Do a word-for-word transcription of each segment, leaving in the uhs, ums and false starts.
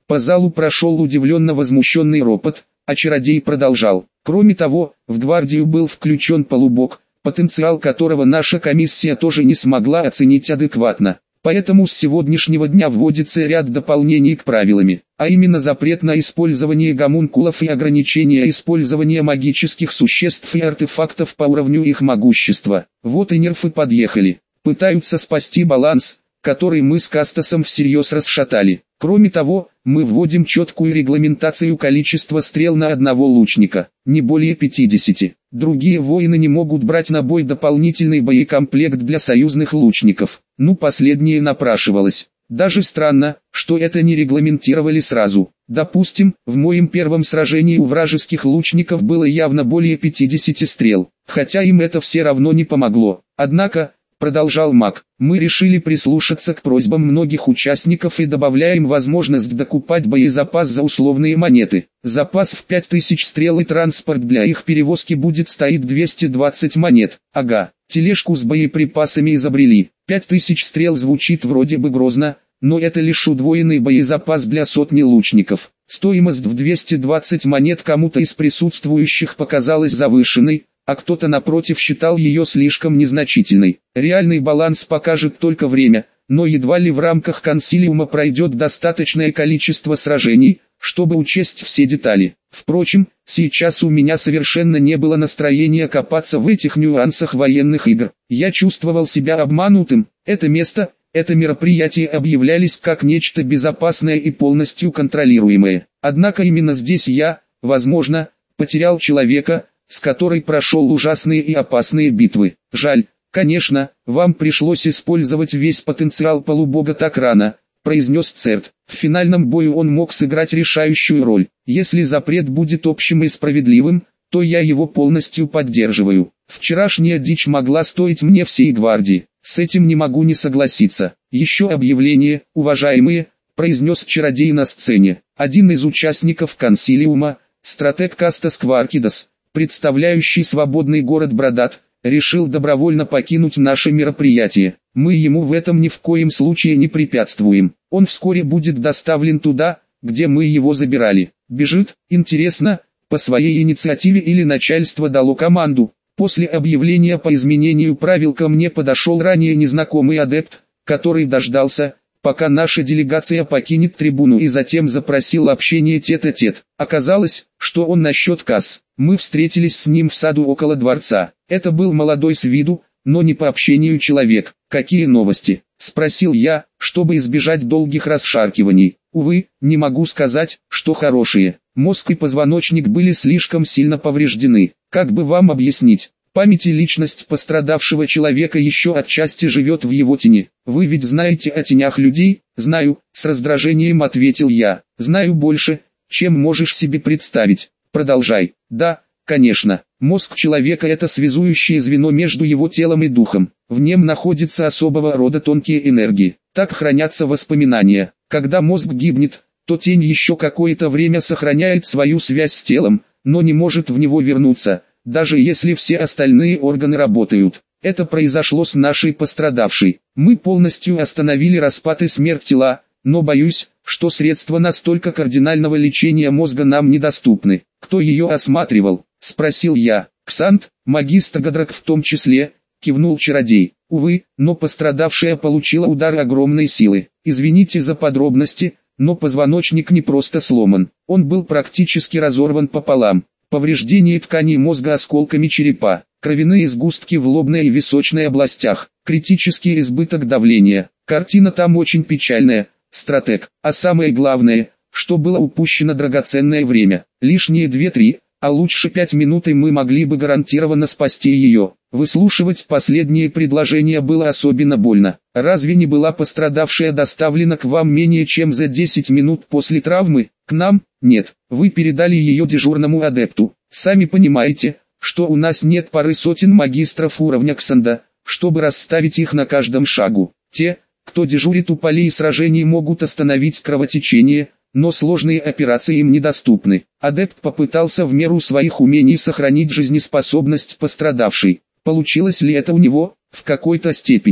По залу прошел удивленно возмущенный ропот, а чародей продолжал. Кроме того, в гвардию был включен полубог, потенциал которого наша комиссия тоже не смогла оценить адекватно. Поэтому с сегодняшнего дня вводится ряд дополнений к правилам, а именно запрет на использование гомункулов и ограничение использования магических существ и артефактов по уровню их могущества. Вот и нерфы подъехали. Пытаются спасти баланс, который мы с Кастасом всерьез расшатали. Кроме того, мы вводим четкую регламентацию количества стрел на одного лучника, не более пятидесяти. Другие воины не могут брать на бой дополнительный боекомплект для союзных лучников. Ну, последнее напрашивалось. Даже странно, что это не регламентировали сразу. Допустим, в моем первом сражении у вражеских лучников было явно более пятидесяти стрел, хотя им это все равно не помогло. Однако, продолжал маг, мы решили прислушаться к просьбам многих участников и добавляем возможность докупать боезапас за условные монеты. Запас в пять тысяч стрел и транспорт для их перевозки будет стоить двести двадцать монет. Ага, тележку с боеприпасами изобрели. пять тысяч стрел звучит вроде бы грозно, но это лишь удвоенный боезапас для сотни лучников. Стоимость в двести двадцать монет кому-то из присутствующих показалась завышенной, а кто-то напротив считал ее слишком незначительной. Реальный баланс покажет только время, но едва ли в рамках консилиума пройдет достаточное количество сражений, чтобы учесть все детали. Впрочем, сейчас у меня совершенно не было настроения копаться в этих нюансах военных игр. Я чувствовал себя обманутым. Это место, это мероприятие объявлялись как нечто безопасное и полностью контролируемое. Однако именно здесь я, возможно, потерял человека, с которой прошел ужасные и опасные битвы. Жаль, конечно, вам пришлось использовать весь потенциал полубога так рано, произнес Церт. В финальном бою он мог сыграть решающую роль. Если запрет будет общим и справедливым, то я его полностью поддерживаю. Вчерашняя дичь могла стоить мне всей гвардии. С этим не могу не согласиться. Еще объявление, уважаемые, произнес чародей на сцене. Один из участников консилиума, стратег Кастас Кваркидас, представляющий свободный город Бродат, решил добровольно покинуть наше мероприятие. Мы ему в этом ни в коем случае не препятствуем. Он вскоре будет доставлен туда, где мы его забирали. Бежит, интересно, по своей инициативе или начальство дало команду. После объявления по изменению правил ко мне подошел ранее незнакомый адепт, который дождался, пока наша делегация покинет трибуну, и затем запросил общение тет-а-тет. Оказалось, что он насчет касс. Мы встретились с ним в саду около дворца. Это был молодой с виду, но не по общению человек. «Какие новости?» – спросил я, чтобы избежать долгих расшаркиваний. Увы, не могу сказать, что хорошие. Мозг и позвоночник были слишком сильно повреждены. Как бы вам объяснить? Память и личность пострадавшего человека еще отчасти живет в его тени. Вы ведь знаете о тенях людей? Знаю, с раздражением ответил я. Знаю больше, чем можешь себе представить. Продолжай. Да, конечно, мозг человека — это связующее звено между его телом и духом. В нем находятся особого рода тонкие энергии. Так хранятся воспоминания. Когда мозг гибнет, то тень еще какое-то время сохраняет свою связь с телом, но не может в него вернуться, даже если все остальные органы работают. Это произошло с нашей пострадавшей. Мы полностью остановили распад и смерть тела, но боюсь, что средства настолько кардинального лечения мозга нам недоступны. Кто ее осматривал? Спросил я. Ксант, магистр Гадрак в том числе, кивнул чародей. Увы, но пострадавшая получила удар огромной силы. Извините за подробности, но позвоночник не просто сломан. Он был практически разорван пополам. Повреждение тканей мозга осколками черепа, кровяные сгустки в лобной и височной областях, критический избыток давления. Картина там очень печальная, стратег. А самое главное, что было упущено драгоценное время. Лишние две-три, а лучше пять минут, и мы могли бы гарантированно спасти ее. Выслушивать последние предложения было особенно больно. Разве не была пострадавшая доставлена к вам менее чем за десять минут после травмы? К нам? Нет. Вы передали ее дежурному адепту. Сами понимаете, что у нас нет пары сотен магистров уровня Ксанда, чтобы расставить их на каждом шагу. Те, кто дежурит у полей сражений, могут остановить кровотечение, но сложные операции им недоступны. Адепт попытался в меру своих умений сохранить жизнеспособность пострадавшей. Получилось ли это у него? В какой-то степени.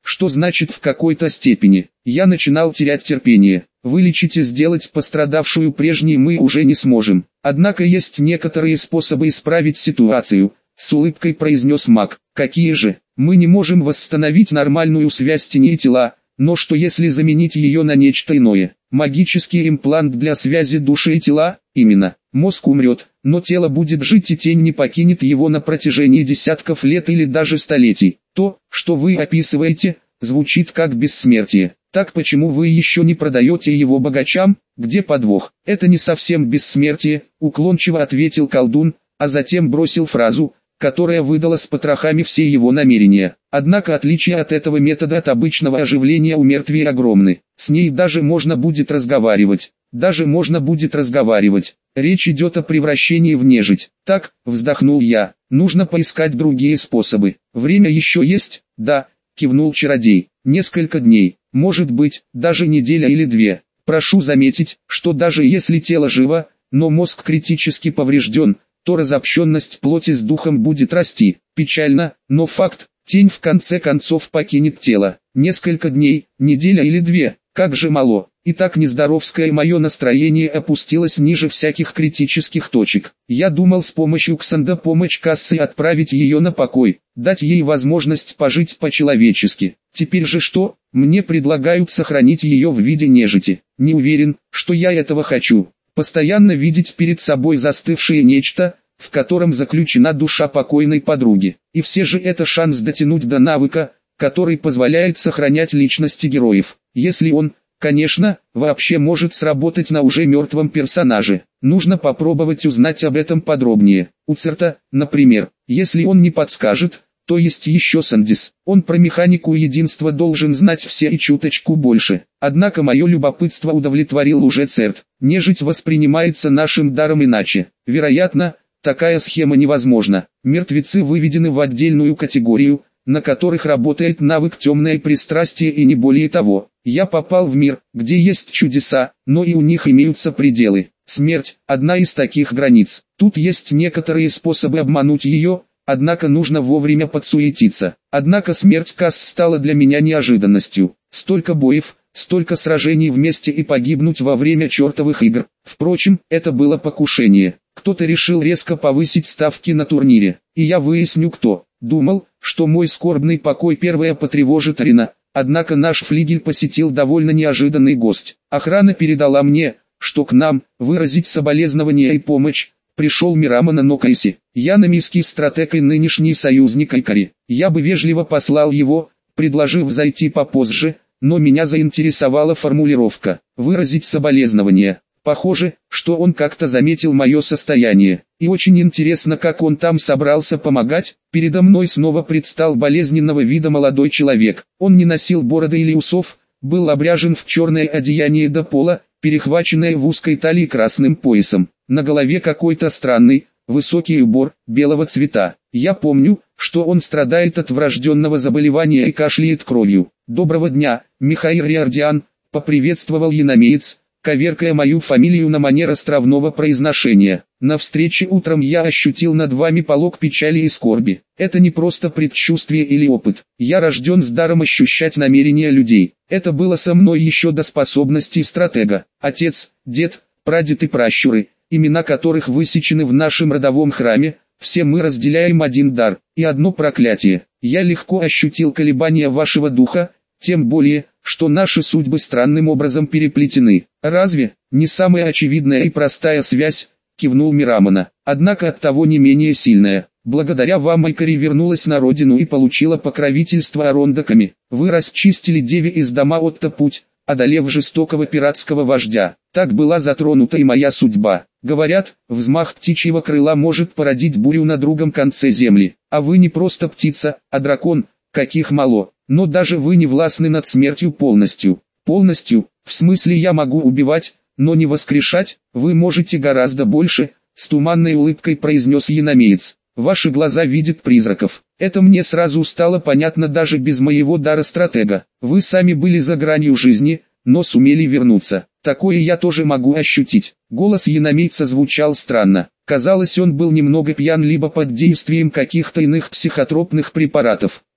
Что значит в какой-то степени? Я начинал терять терпение. Вылечить и сделать пострадавшую прежней мы уже не сможем. Однако есть некоторые способы исправить ситуацию, с улыбкой произнес маг. Какие же? Мы не можем восстановить нормальную связь тени и тела, но что если заменить ее на нечто иное? Магический имплант для связи души и тела? Именно. Мозг умрет, но тело будет жить и тень не покинет его на протяжении десятков лет или даже столетий. То, что вы описываете, звучит как бессмертие. Так почему вы еще не продаете его богачам? Где подвох? Это не совсем бессмертие, уклончиво ответил колдун, а затем бросил фразу, которая выдала с потрохами все его намерения. Однако отличия от этого метода от обычного оживления у мертвей огромны. С ней даже можно будет разговаривать. Даже можно будет разговаривать. Речь идет о превращении в нежить. Так, вздохнул я, нужно поискать другие способы. Время еще есть? Да, кивнул чародей. Несколько дней, может быть, даже неделя или две. Прошу заметить, что даже если тело живо, но мозг критически поврежден, то разобщенность плоти с духом будет расти. Печально, но факт, тень в конце концов покинет тело. Несколько дней, неделя или две, как же мало. И так нездоровское мое настроение опустилось ниже всяких критических точек. Я думал с помощью Ксанда помочь Кассе отправить ее на покой, дать ей возможность пожить по-человечески. Теперь же что? Мне предлагают сохранить ее в виде нежити. Не уверен, что я этого хочу. Постоянно видеть перед собой застывшее нечто, в котором заключена душа покойной подруги. И все же это шанс дотянуть до навыка, который позволяет сохранять личности героев. Если он, конечно, вообще может сработать на уже мертвом персонаже. Нужно попробовать узнать об этом подробнее. У Церта, например, если он не подскажет, то есть еще Сандис. Он про механику единства должен знать все и чуточку больше. Однако мое любопытство удовлетворил уже Церт. Нежить воспринимается нашим даром иначе. Вероятно, такая схема невозможна. Мертвецы выведены в отдельную категорию, на которых работает навык темное пристрастие и не более того. Я попал в мир, где есть чудеса, но и у них имеются пределы. Смерть – одна из таких границ. Тут есть некоторые способы обмануть ее, однако нужно вовремя подсуетиться. Однако смерть Касс стала для меня неожиданностью. Столько боев, столько сражений вместе и погибнуть во время чертовых игр. Впрочем, это было покушение. Кто-то решил резко повысить ставки на турнире, и я выясню кто. Думал, что мой скорбный покой первая потревожит Рина, однако наш флигель посетил довольно неожиданный гость. Охрана передала мне, что к нам, выразить соболезнования и помощь, пришел Мирамона Нокайси. Яномийский стратег и нынешний союзник Айкари. Я бы вежливо послал его, предложив зайти попозже, но меня заинтересовала формулировка «выразить соболезнования». Похоже, что он как-то заметил мое состояние, и очень интересно, как он там собрался помогать. Передо мной снова предстал болезненного вида молодой человек. Он не носил бороды или усов, был обряжен в черное одеяние до пола, перехваченное в узкой талии красным поясом. На голове какой-то странный, высокий убор, белого цвета. Я помню, что он страдает от врожденного заболевания и кашляет кровью. «Доброго дня, Михаил Риардиан», — поприветствовал яномеец, коверкая мою фамилию на манер островного произношения. На встрече утром я ощутил над вами полог печали и скорби. Это не просто предчувствие или опыт. Я рожден с даром ощущать намерения людей. Это было со мной еще до способностей стратега. Отец, дед, прадед и пращуры, имена которых высечены в нашем родовом храме, все мы разделяем один дар и одно проклятие. Я легко ощутил колебания вашего духа, тем более, что наши судьбы странным образом переплетены. Разве, не самая очевидная и простая связь, кивнул Мирамона, однако оттого не менее сильная. Благодаря вам Айкари вернулась на родину и получила покровительство Арондаками. Вы расчистили Деве из дома Отто путь, одолев жестокого пиратского вождя. Так была затронута и моя судьба. Говорят, взмах птичьего крыла может породить бурю на другом конце земли. А вы не просто птица, а дракон, каких мало. Но даже вы не властны над смертью полностью. Полностью, в смысле я могу убивать, но не воскрешать, вы можете гораздо больше, с туманной улыбкой произнес яномеец. Ваши глаза видят призраков. Это мне сразу стало понятно даже без моего дара стратега. Вы сами были за гранью жизни, но сумели вернуться. Такое я тоже могу ощутить. Голос яномейца звучал странно. Казалось, он был немного пьян либо под действием каких-то иных психотропных препаратов.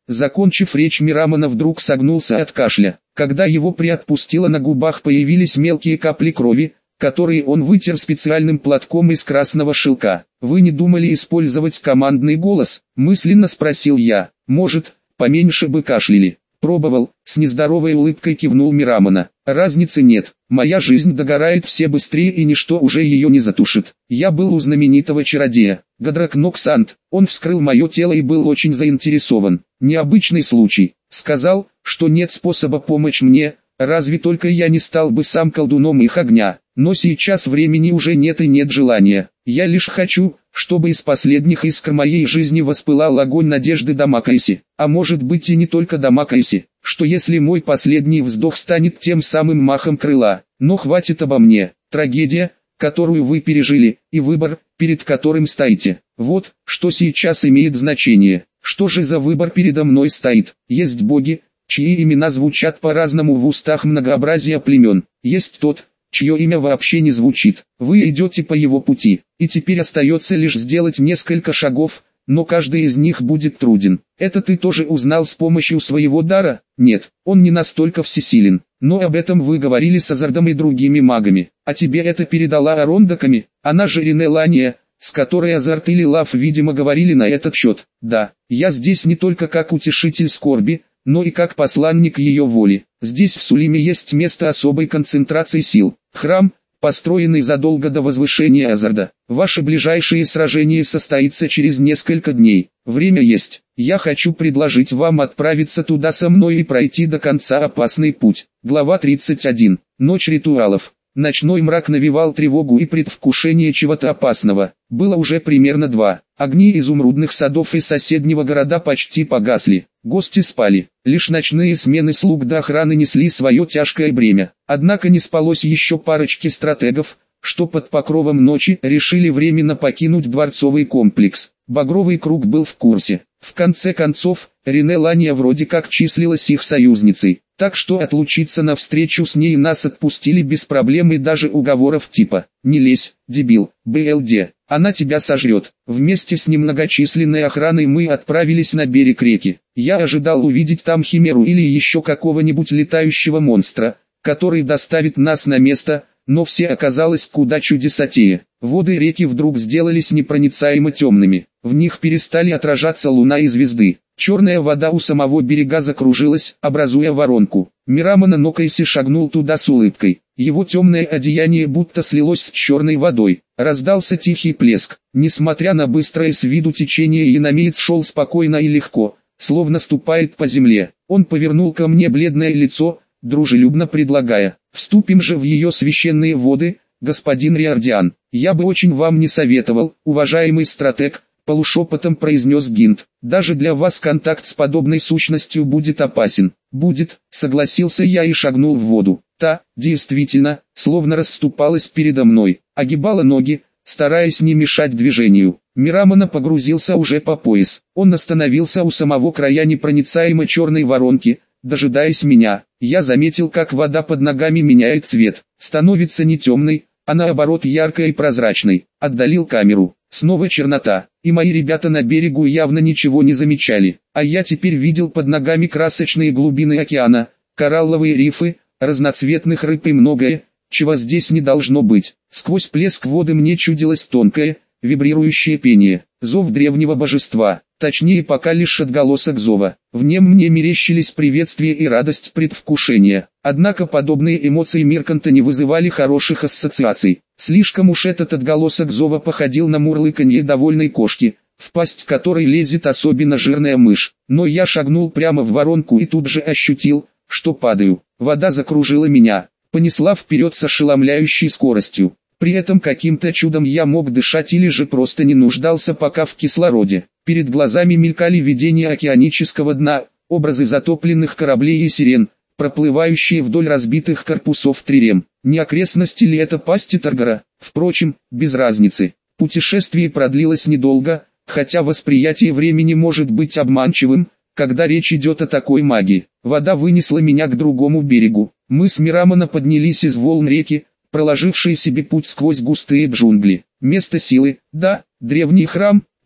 Закончив речь, Мирамона вдруг согнулся от кашля. Когда его приотпустило, на губах появились мелкие капли крови, которые он вытер специальным платком из красного шелка. «Вы не думали использовать командный голос?» – мысленно спросил я. «Может, поменьше бы кашляли?» «Пробовал», – с нездоровой улыбкой кивнул Мирамона. «Разницы нет. Моя жизнь догорает все быстрее, и ничто уже ее не затушит. Я был у знаменитого чародея, Гадракноксант. Он вскрыл мое тело и был очень заинтересован. Необычный случай. Сказал, что нет способа помочь мне, разве только я не стал бы сам колдуном их огня. Но сейчас времени уже нет и нет желания. Я лишь хочу, чтобы из последних искр моей жизни воспылал огонь надежды Дамокайси. А может быть и не только Дамокайси, что если мой последний вздох станет тем самым махом крыла. Но хватит обо мне. Трагедия, которую вы пережили, и выбор, перед которым стоите. Вот, что сейчас имеет значение. Что же за выбор передо мной стоит? Есть боги, чьи имена звучат по-разному в устах многообразия племен. Есть тот, чье имя вообще не звучит. Вы идете по его пути, и теперь остается лишь сделать несколько шагов, но каждый из них будет труден. Это ты тоже узнал с помощью своего дара? Нет, он не настолько всесилен, но об этом вы говорили с Азардом и другими магами. А тебе это передала Арондаками, она же Ринелания, с которой Азард или Лав, видимо, говорили на этот счет. Да, я здесь не только как утешитель скорби, но и как посланник ее воли. Здесь в Сулиме есть место особой концентрации сил. Храм, построенный задолго до возвышения Азарда. Ваше ближайшее сражение состоится через несколько дней. Время есть. Я хочу предложить вам отправиться туда со мной и пройти до конца опасный путь. Глава тридцать один. Ночь ритуалов. Ночной мрак навевал тревогу и предвкушение чего-то опасного. Было уже примерно два. Огни изумрудных садов и соседнего города почти погасли. Гости спали. Лишь ночные смены слуг до охраны несли свое тяжкое бремя. Однако не спалось еще парочке стратегов, что под покровом ночи решили временно покинуть дворцовый комплекс. Багровый круг был в курсе. В конце концов, Ринелания вроде как числилась их союзницей, так что отлучиться навстречу с ней нас отпустили без проблем и даже уговоров типа «Не лезь, дебил, БЛД, она тебя сожрет». Вместе с немногочисленной охраной мы отправились на берег реки. Я ожидал увидеть там химеру или еще какого-нибудь летающего монстра, который доставит нас на место, но все оказалось куда чудесатее. Воды реки вдруг сделались непроницаемо темными, в них перестали отражаться луна и звезды. Черная вода у самого берега закружилась, образуя воронку. Мирамона Нокайси шагнул туда с улыбкой. Его темное одеяние будто слилось с черной водой. Раздался тихий плеск. Несмотря на быстрое с виду течение, яномеец шел спокойно и легко, словно ступает по земле. Он повернул ко мне бледное лицо, дружелюбно предлагая: «Вступим же в ее священные воды, господин Риордиан». «Я бы очень вам не советовал, уважаемый стратег», — полушепотом произнес Гинт. «Даже для вас контакт с подобной сущностью будет опасен». «Будет», — согласился я и шагнул в воду. Та, действительно, словно расступалась передо мной, огибала ноги, стараясь не мешать движению. Мирамона погрузился уже по пояс. Он остановился у самого края непроницаемой черной воронки, дожидаясь меня. Я заметил, как вода под ногами меняет цвет, становится не темной, а наоборот яркой и прозрачной. Отдалил камеру. Снова чернота, и мои ребята на берегу явно ничего не замечали. А я теперь видел под ногами красочные глубины океана, коралловые рифы, разноцветных рыб и многое, чего здесь не должно быть. Сквозь плеск воды мне чудилось тонкое, вибрирующее пение, зов древнего божества, точнее пока лишь отголосок зова. В нем мне мерещились приветствие и радость предвкушения. Однако подобные эмоции Мерканта не вызывали хороших ассоциаций. Слишком уж этот отголосок зова походил на мурлыканье довольной кошки, в пасть которой лезет особенно жирная мышь. Но я шагнул прямо в воронку и тут же ощутил, что падаю. Вода закружила меня, понесла вперед с ошеломляющей скоростью. При этом каким-то чудом я мог дышать или же просто не нуждался пока в кислороде. Перед глазами мелькали видения океанического дна, образы затопленных кораблей и сирен, проплывающие вдоль разбитых корпусов трирем. Не окрестности ли это пасти Таргара? Впрочем, без разницы. Путешествие продлилось недолго, хотя восприятие времени может быть обманчивым, когда речь идет о такой магии. Вода вынесла меня к другому берегу. Мы с Мирамона поднялись из волн реки, проложившие себе путь сквозь густые джунгли. Место силы, да, древний храм,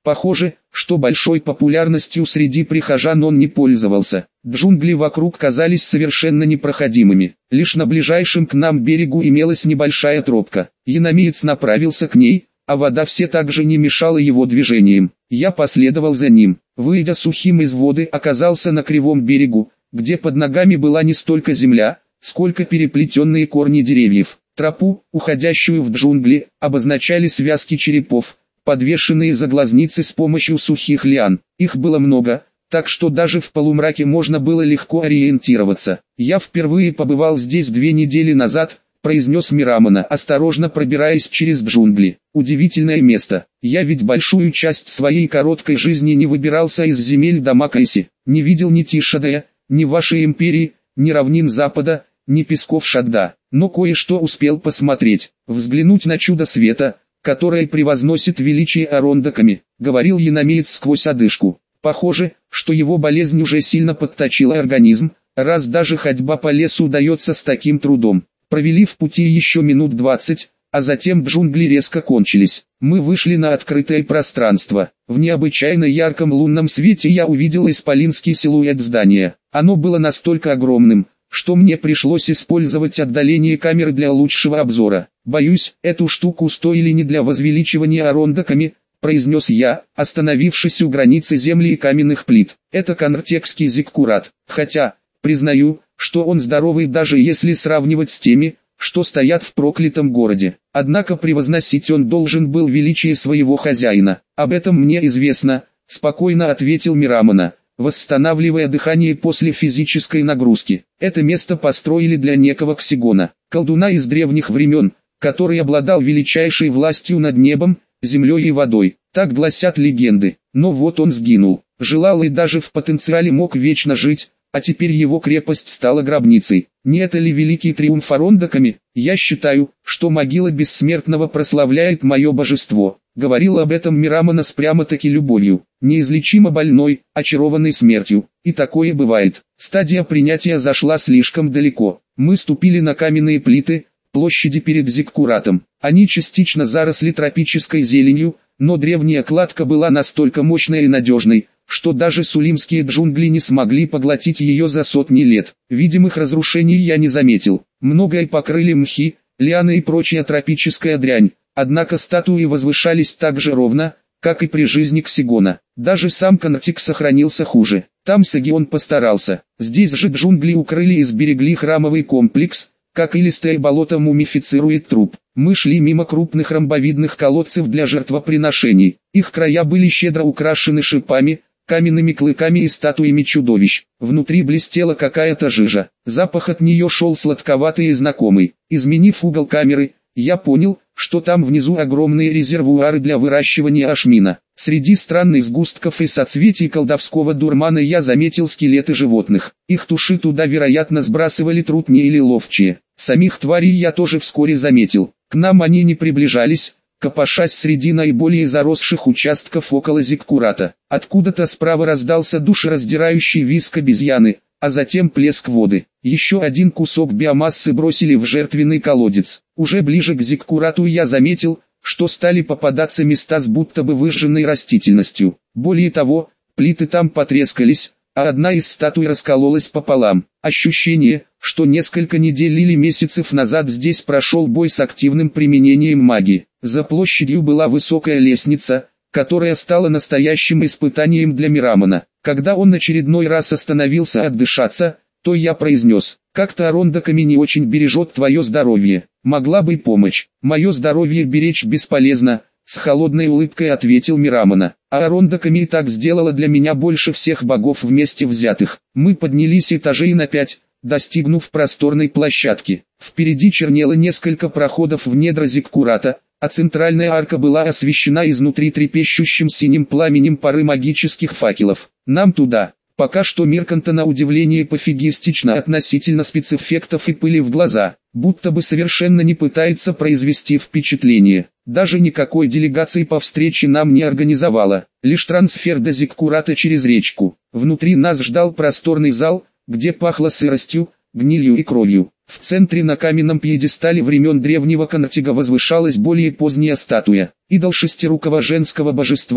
Похоже, что большой популярностью среди прихожан он не пользовался. Джунгли вокруг казались совершенно непроходимыми. Лишь на ближайшем к нам берегу имелась небольшая тропка. Яномеец направился к ней, а вода все так же не мешала его движениям. Я последовал за ним. Выйдя сухим из воды, оказался на кривом берегу, где под ногами была не столько земля, сколько переплетенные корни деревьев. Тропу, уходящую в джунгли, обозначали связки черепов, подвешенные за глазницы с помощью сухих лиан. Их было много, так что даже в полумраке можно было легко ориентироваться. «Я впервые побывал здесь две недели назад», — произнес Мирамана, осторожно пробираясь через джунгли. «Удивительное место. Я ведь большую часть своей короткой жизни не выбирался из земель Дамакайси, не видел ни Тишадая, ни вашей империи, ни равнин Запада, ни песков Шадда, но кое-что успел посмотреть, взглянуть на чудо света, которое превозносит величие Арондаками», — говорил Яномеец сквозь одышку. Похоже, что его болезнь уже сильно подточила организм, раз даже ходьба по лесу удается с таким трудом. Провели в пути еще минут двадцать, а затем джунгли резко кончились. Мы вышли на открытое пространство. В необычайно ярком лунном свете я увидел исполинский силуэт здания. Оно было настолько огромным, что мне пришлось использовать отдаление камеры для лучшего обзора. «Боюсь, эту штуку стоили не для возвеличивания Арондаками», — произнес я, остановившись у границы земли и каменных плит. «Это конртекский зиккурат, хотя, признаю, что он здоровый даже если сравнивать с теми, что стоят в проклятом городе. Однако превозносить он должен был величие своего хозяина. Об этом мне известно», — спокойно ответил Мирамана, восстанавливая дыхание после физической нагрузки. «Это место построили для некого Ксигона, колдуна из древних времен, который обладал величайшей властью над небом, землей и водой. Так гласят легенды. Но вот он сгинул. Желал и даже в потенциале мог вечно жить, а теперь его крепость стала гробницей. Не это ли великий триумф Арондаками? Я считаю, что могила бессмертного прославляет мое божество». Говорил об этом Мирамана с прямо-таки любовью. Неизлечимо больной, очарованный смертью. И такое бывает. Стадия принятия зашла слишком далеко. Мы ступили на каменные плиты, площади перед зиккуратом. Они частично заросли тропической зеленью, но древняя кладка была настолько мощной и надежной, что даже сулимские джунгли не смогли поглотить ее за сотни лет. Видимых разрушений я не заметил. Многое покрыли мхи, лианы и прочая тропическая дрянь. Однако статуи возвышались так же ровно, как и при жизни Ксигона. Даже сам Конртек сохранился хуже. Там Сагион постарался. Здесь же джунгли укрыли и сберегли храмовый комплекс, как илистое болото мумифицирует труп. Мы шли мимо крупных ромбовидных колодцев для жертвоприношений. Их края были щедро украшены шипами, каменными клыками и статуями чудовищ. Внутри блестела какая-то жижа. Запах от нее шел сладковатый и знакомый. Изменив угол камеры, я понял, что там внизу огромные резервуары для выращивания ашмина. Среди странных сгустков и соцветий колдовского дурмана я заметил скелеты животных. Их туши туда, вероятно, сбрасывали трутни или ловчие. Самих тварей я тоже вскоре заметил. К нам они не приближались, копошась среди наиболее заросших участков около зиккурата. Откуда-то справа раздался душераздирающий визг обезьяны, а затем плеск воды. Еще один кусок биомассы бросили в жертвенный колодец. Уже ближе к зиккурату я заметил, что стали попадаться места с будто бы выжженной растительностью. Более того, плиты там потрескались, а одна из статуй раскололась пополам. Ощущение, что несколько недель или месяцев назад здесь прошел бой с активным применением магии. За площадью была высокая лестница, которая стала настоящим испытанием для Мирамана. Когда он очередной раз остановился отдышаться, то я произнес: «Как-то Арондаками не очень бережет твое здоровье. Могла бы помочь». «Мое здоровье беречь бесполезно», — с холодной улыбкой ответил Мирамана. «А Арондаками и так сделала для меня больше всех богов вместе взятых». Мы поднялись этажей на пять, достигнув просторной площадки. Впереди чернело несколько проходов в недра зиккурата, а центральная арка была освещена изнутри трепещущим синим пламенем пары магических факелов. «Нам туда». Пока что Мирканта на удивление пофигистично относительно спецэффектов и пыли в глаза, будто бы совершенно не пытается произвести впечатление. Даже никакой делегации по встрече нам не организовала, лишь трансфер до зиккурата через речку. Внутри нас ждал просторный зал, где пахло сыростью, гнилью и кровью. В центре на каменном пьедестале времен древнего Конртега возвышалась более поздняя статуя, идол шестирукого женского божества,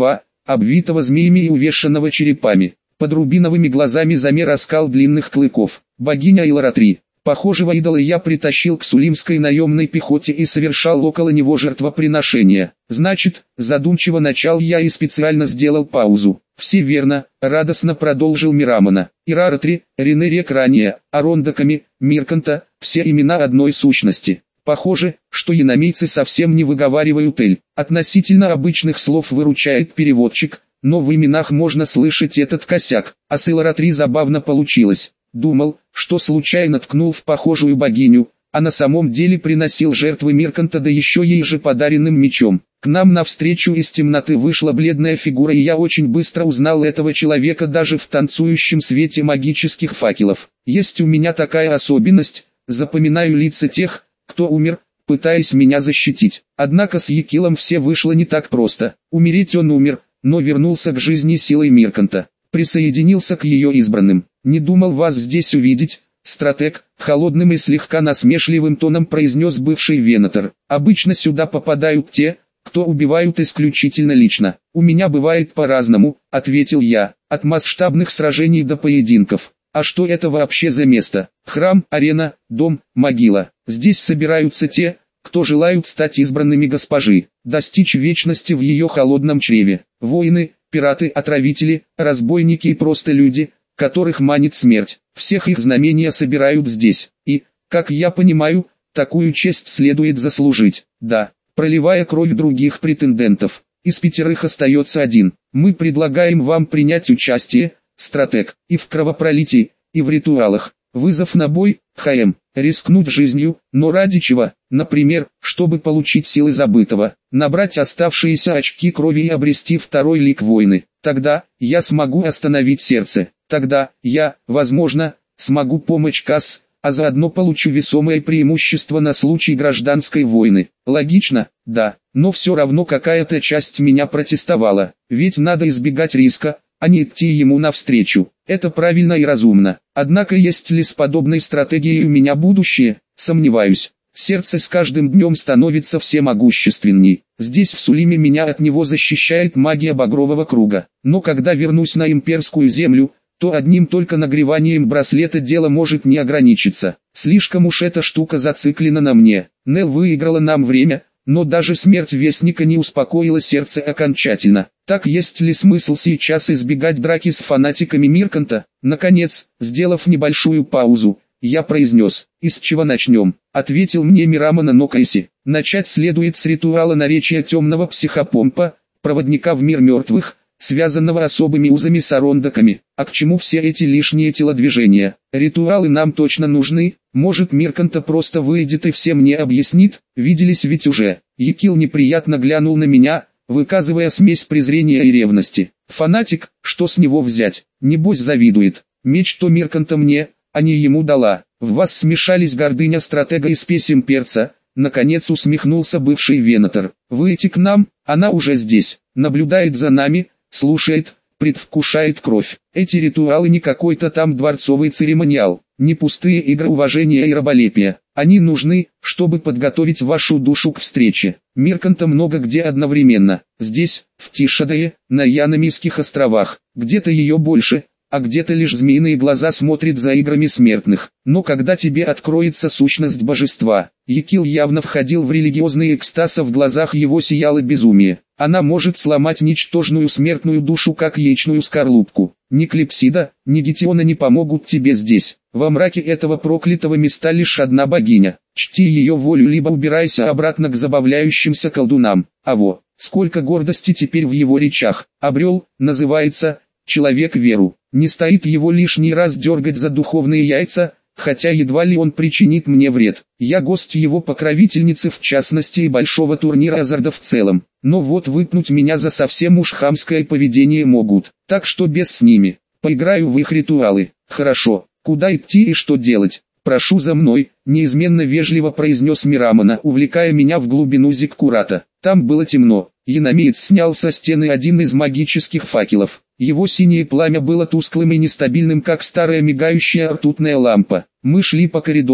обвитого змеями и увешанного черепами. Под рубиновыми глазами замер оскал длинных клыков. Богиня Иларатри. Похожего идола я притащил к сулимской наемной пехоте и совершал около него жертвоприношения. Значит, задумчиво начал я и специально сделал паузу. Все верно, радостно продолжил Мирамона. Ираратри, Ренерек ранее, Арондаками, Мирканта, все имена одной сущности. Похоже, что яномейцы совсем не выговаривают «эль». Относительно обычных слов выручает переводчик, но в именах можно слышать этот косяк, а с Иларатри забавно получилось. Думал, что случайно ткнул в похожую богиню, а на самом деле приносил жертвы Мирканта, да еще ей же подаренным мечом. К нам навстречу из темноты вышла бледная фигура, и я очень быстро узнал этого человека даже в танцующем свете магических факелов. Есть у меня такая особенность, запоминаю лица тех, кто умер, пытаясь меня защитить. Однако с Екилом все вышло не так просто. Умереть он умер, но вернулся к жизни силой Мирканта. Присоединился к ее избранным. «Не думал вас здесь увидеть, стратег», — холодным и слегка насмешливым тоном произнес бывший венатор. «Обычно сюда попадают те, кто убивают исключительно лично. У меня бывает по-разному», — ответил я, — «от масштабных сражений до поединков. А что это вообще за место? Храм, арена, дом, могила. Здесь собираются те, кто желают стать избранными госпожи, достичь вечности в ее холодном чреве. Воины, пираты, отравители, разбойники и просто люди, которых манит смерть. Всех их знамения собирают здесь. И, как я понимаю, такую честь следует заслужить. Да, проливая кровь других претендентов. Из пятерых остается один. Мы предлагаем вам принять участие, стратег, и в кровопролитии, и в ритуалах. Вызов на бой, ХМ. Рискнуть жизнью, но ради чего? Например, чтобы получить силы забытого, набрать оставшиеся очки крови и обрести второй лик войны. Тогда, я смогу остановить сердце. Тогда, я, возможно, смогу помочь Касс, а заодно получу весомое преимущество на случай гражданской войны. Логично? Да. Но все равно какая-то часть меня протестовала. Ведь надо избегать риска, а не идти ему навстречу. Это правильно и разумно. Однако есть ли с подобной стратегией у меня будущее? Сомневаюсь. Сердце с каждым днем становится все могущественней. Здесь в Сулиме меня от него защищает магия Багрового Круга. Но когда вернусь на имперскую землю, то одним только нагреванием браслета дело может не ограничиться. Слишком уж эта штука зациклена на мне. Нел выиграла нам время, но даже смерть Вестника не успокоила сердце окончательно. Так есть ли смысл сейчас избегать драки с фанатиками Мирканта? Наконец, сделав небольшую паузу, я произнес: «Из чего начнем?» Ответил мне Мирамона Нокайси. «Начать следует с ритуала наречия темного психопомпа, проводника в мир мертвых, связанного особыми узами с арондаками. А к чему все эти лишние телодвижения? Ритуалы нам точно нужны. Может, Мирканта просто выйдет и все мне объяснит? Виделись ведь уже». Екил неприятно глянул на меня, выказывая смесь презрения и ревности. «Фанатик, что с него взять? Небось завидует. Меч-то Мирканта мне, а не ему дала. В вас смешались гордыня стратега и спесь имперца». Наконец усмехнулся бывший венатор. «Выйти к нам, она уже здесь, наблюдает за нами, слушает, предвкушает кровь. Эти ритуалы не какой-то там дворцовый церемониал, не пустые игры уважения и раболепия. Они нужны, чтобы подготовить вашу душу к встрече. Мирканта много где одновременно. Здесь, в Тишадее, на Яномийских островах. Где-то ее больше, а где-то лишь змеиные глаза смотрят за играми смертных. Но когда тебе откроется сущность божества». Екил явно входил в религиозный экстаз, а в глазах его сияло безумие. «Она может сломать ничтожную смертную душу, как яичную скорлупку. Ни Клипсида, ни Гетиона не помогут тебе здесь. Во мраке этого проклятого места лишь одна богиня. Чти ее волю, либо убирайся обратно к забавляющимся колдунам». А во, сколько гордости теперь в его речах. «Обрел», называется, человек веру. Не стоит его лишний раз дергать за духовные яйца, хотя едва ли он причинит мне вред. Я гость его покровительницы в частности и большого турнира Азарда в целом. Но вот выпнуть меня за совсем уж хамское поведение могут. Так что без с ними. Поиграю в их ритуалы. Хорошо. Куда идти и что делать? «Прошу за мной», — неизменно вежливо произнес Мирамона, увлекая меня в глубину зиккурата. Там было темно. Яномеец снял со стены один из магических факелов. Его синее пламя было тусклым и нестабильным, как старая мигающая ртутная лампа. Мы шли по коридорам,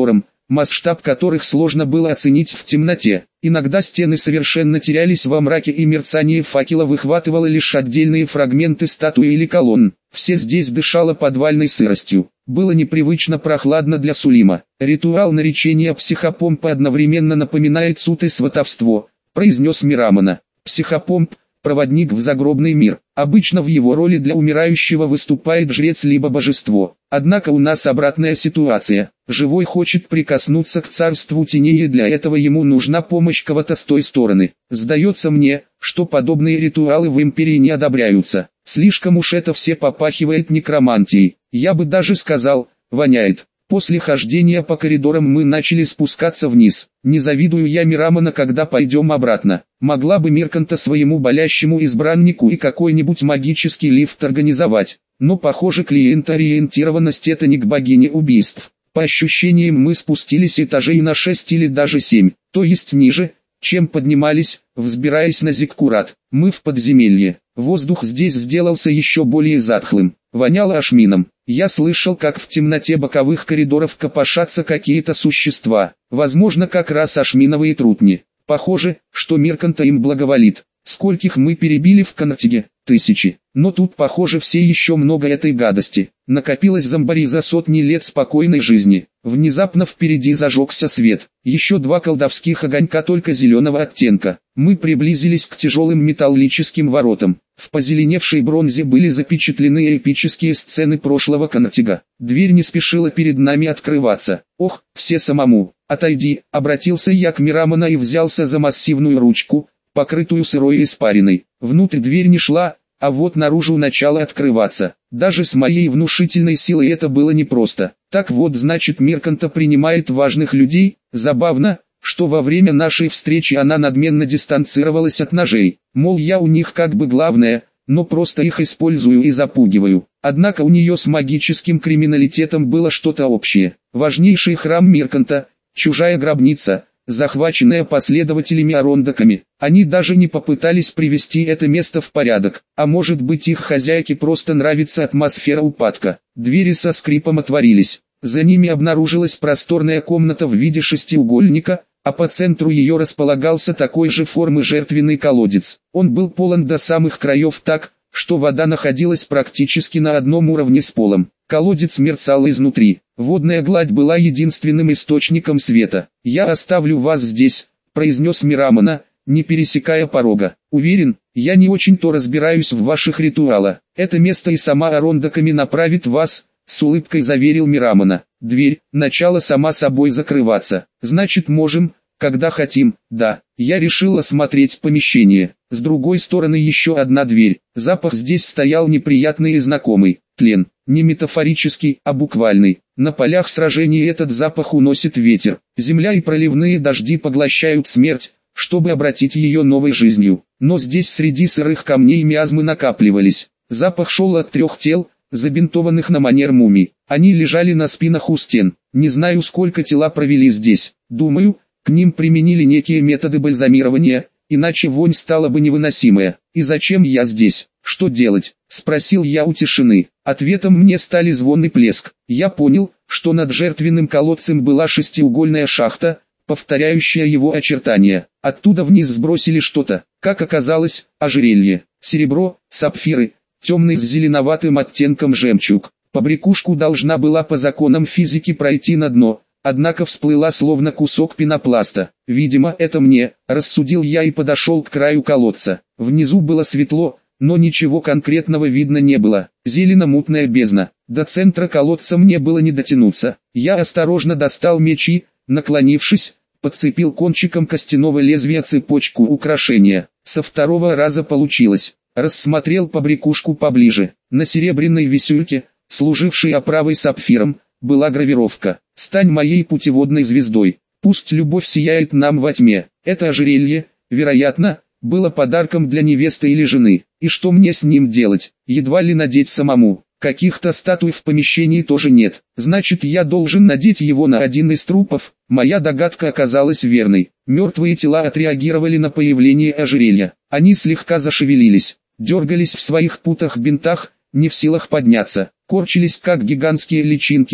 масштаб которых сложно было оценить в темноте. Иногда стены совершенно терялись во мраке, и мерцание факела выхватывало лишь отдельные фрагменты статуи или колонн. Все здесь дышало подвальной сыростью. Было непривычно прохладно для Сулима. Ритуал наречения психопомпа одновременно напоминает суд и сватовство, произнес Мирамона. Психопомп – проводник в загробный мир. Обычно в его роли для умирающего выступает жрец либо божество. Однако у нас обратная ситуация. Живой хочет прикоснуться к царству теней, и для этого ему нужна помощь кого-то с той стороны. Сдается мне, что подобные ритуалы в империи не одобряются. Слишком уж это все попахивает некромантией. Я бы даже сказал, воняет. После хождения по коридорам мы начали спускаться вниз. Не завидую я Мирамона, когда пойдем обратно. Могла бы Мирканта своему болящему избраннику и какой-нибудь магический лифт организовать. Но похоже, клиент-ориентированность — это не к богине убийств. По ощущениям, мы спустились этажей на шесть или даже семь, то есть ниже, чем поднимались, взбираясь на зиккурат. Мы в подземелье. Воздух здесь сделался еще более затхлым. Воняло ашмином. Я слышал, как в темноте боковых коридоров копошатся какие-то существа. Возможно, как раз ашминовые трутни. Похоже, что Мирканта им благоволит. Скольких мы перебили в Канатиге? Тысячи. Но тут, похоже, все еще много этой гадости. Накопилось зомбари за сотни лет спокойной жизни. Внезапно впереди зажегся свет. Еще два колдовских огонька, только зеленого оттенка. Мы приблизились к тяжелым металлическим воротам. В позеленевшей бронзе были запечатлены эпические сцены прошлого Канатига. Дверь не спешила перед нами открываться. «Ох, все самому! Отойди!» — обратился я к Мирамона и взялся за массивную ручку, покрытую сырой испариной. Внутрь дверь не шла, а вот наружу начала открываться. Даже с моей внушительной силой это было непросто. Так вот, значит, Мирканта принимает важных людей. Забавно, что во время нашей встречи она надменно дистанцировалась от ножей. Мол, я у них как бы главная, но просто их использую и запугиваю. Однако у нее с магическим криминалитетом было что-то общее. Важнейший храм Мирканта, чужая гробница, захваченная последователями Арондаками. Они даже не попытались привести это место в порядок. А может быть, их хозяйке просто нравится атмосфера упадка. Двери со скрипом отворились. За ними обнаружилась просторная комната в виде шестиугольника, а по центру ее располагался такой же формы жертвенный колодец. Он был полон до самых краев так, что вода находилась практически на одном уровне с полом. Колодец мерцал изнутри. Водная гладь была единственным источником света. «Я оставлю вас здесь», — произнес Мирамона, не пересекая порога. «Уверен, я не очень-то разбираюсь в ваших ритуалах. Это место и сама Арондаками направит вас», — с улыбкой заверил Мирамона. «Дверь, начала сама собой закрываться. Значит, можем, когда хотим». «Да». Я решил осмотреть помещение. С другой стороны еще одна дверь. Запах здесь стоял неприятный и знакомый. Тлен. Не метафорический, а буквальный. На полях сражений этот запах уносит ветер. Земля и проливные дожди поглощают смерть, чтобы обратить ее новой жизнью. Но здесь среди сырых камней миазмы накапливались. Запах шел от трех тел, забинтованных на манер мумий. Они лежали на спинах у стен. Не знаю, сколько тела провели здесь. Думаю, к ним применили некие методы бальзамирования, иначе вонь стала бы невыносимая. «И зачем я здесь? Что делать?» — спросил я у тишины. Ответом мне стали звон и плеск. Я понял, что над жертвенным колодцем была шестиугольная шахта, повторяющая его очертания. Оттуда вниз сбросили что-то, как оказалось, ожерелье, серебро, сапфиры, темный с зеленоватым оттенком жемчуг. Побрякушку должна была по законам физики пройти на дно, однако всплыла словно кусок пенопласта. Видимо, это мне, рассудил я и подошел к краю колодца. Внизу было светло, но ничего конкретного видно не было. Зелено-мутная бездна. До центра колодца мне было не дотянуться. Я осторожно достал меч и, наклонившись, подцепил кончиком костяного лезвия цепочку украшения. Со второго раза получилось. Рассмотрел побрякушку поближе. На серебряной висюльке, служившей оправой сапфиром, была гравировка: «Стань моей путеводной звездой, пусть любовь сияет нам во тьме». Это ожерелье, вероятно, было подарком для невесты или жены. И что мне с ним делать? Едва ли надеть самому. Каких-то статуй в помещении тоже нет. Значит, я должен надеть его на один из трупов. Моя догадка оказалась верной. Мертвые тела отреагировали на появление ожерелья. Они слегка зашевелились, дергались в своих путах-бинтах, не в силах подняться, корчились как гигантские личинки,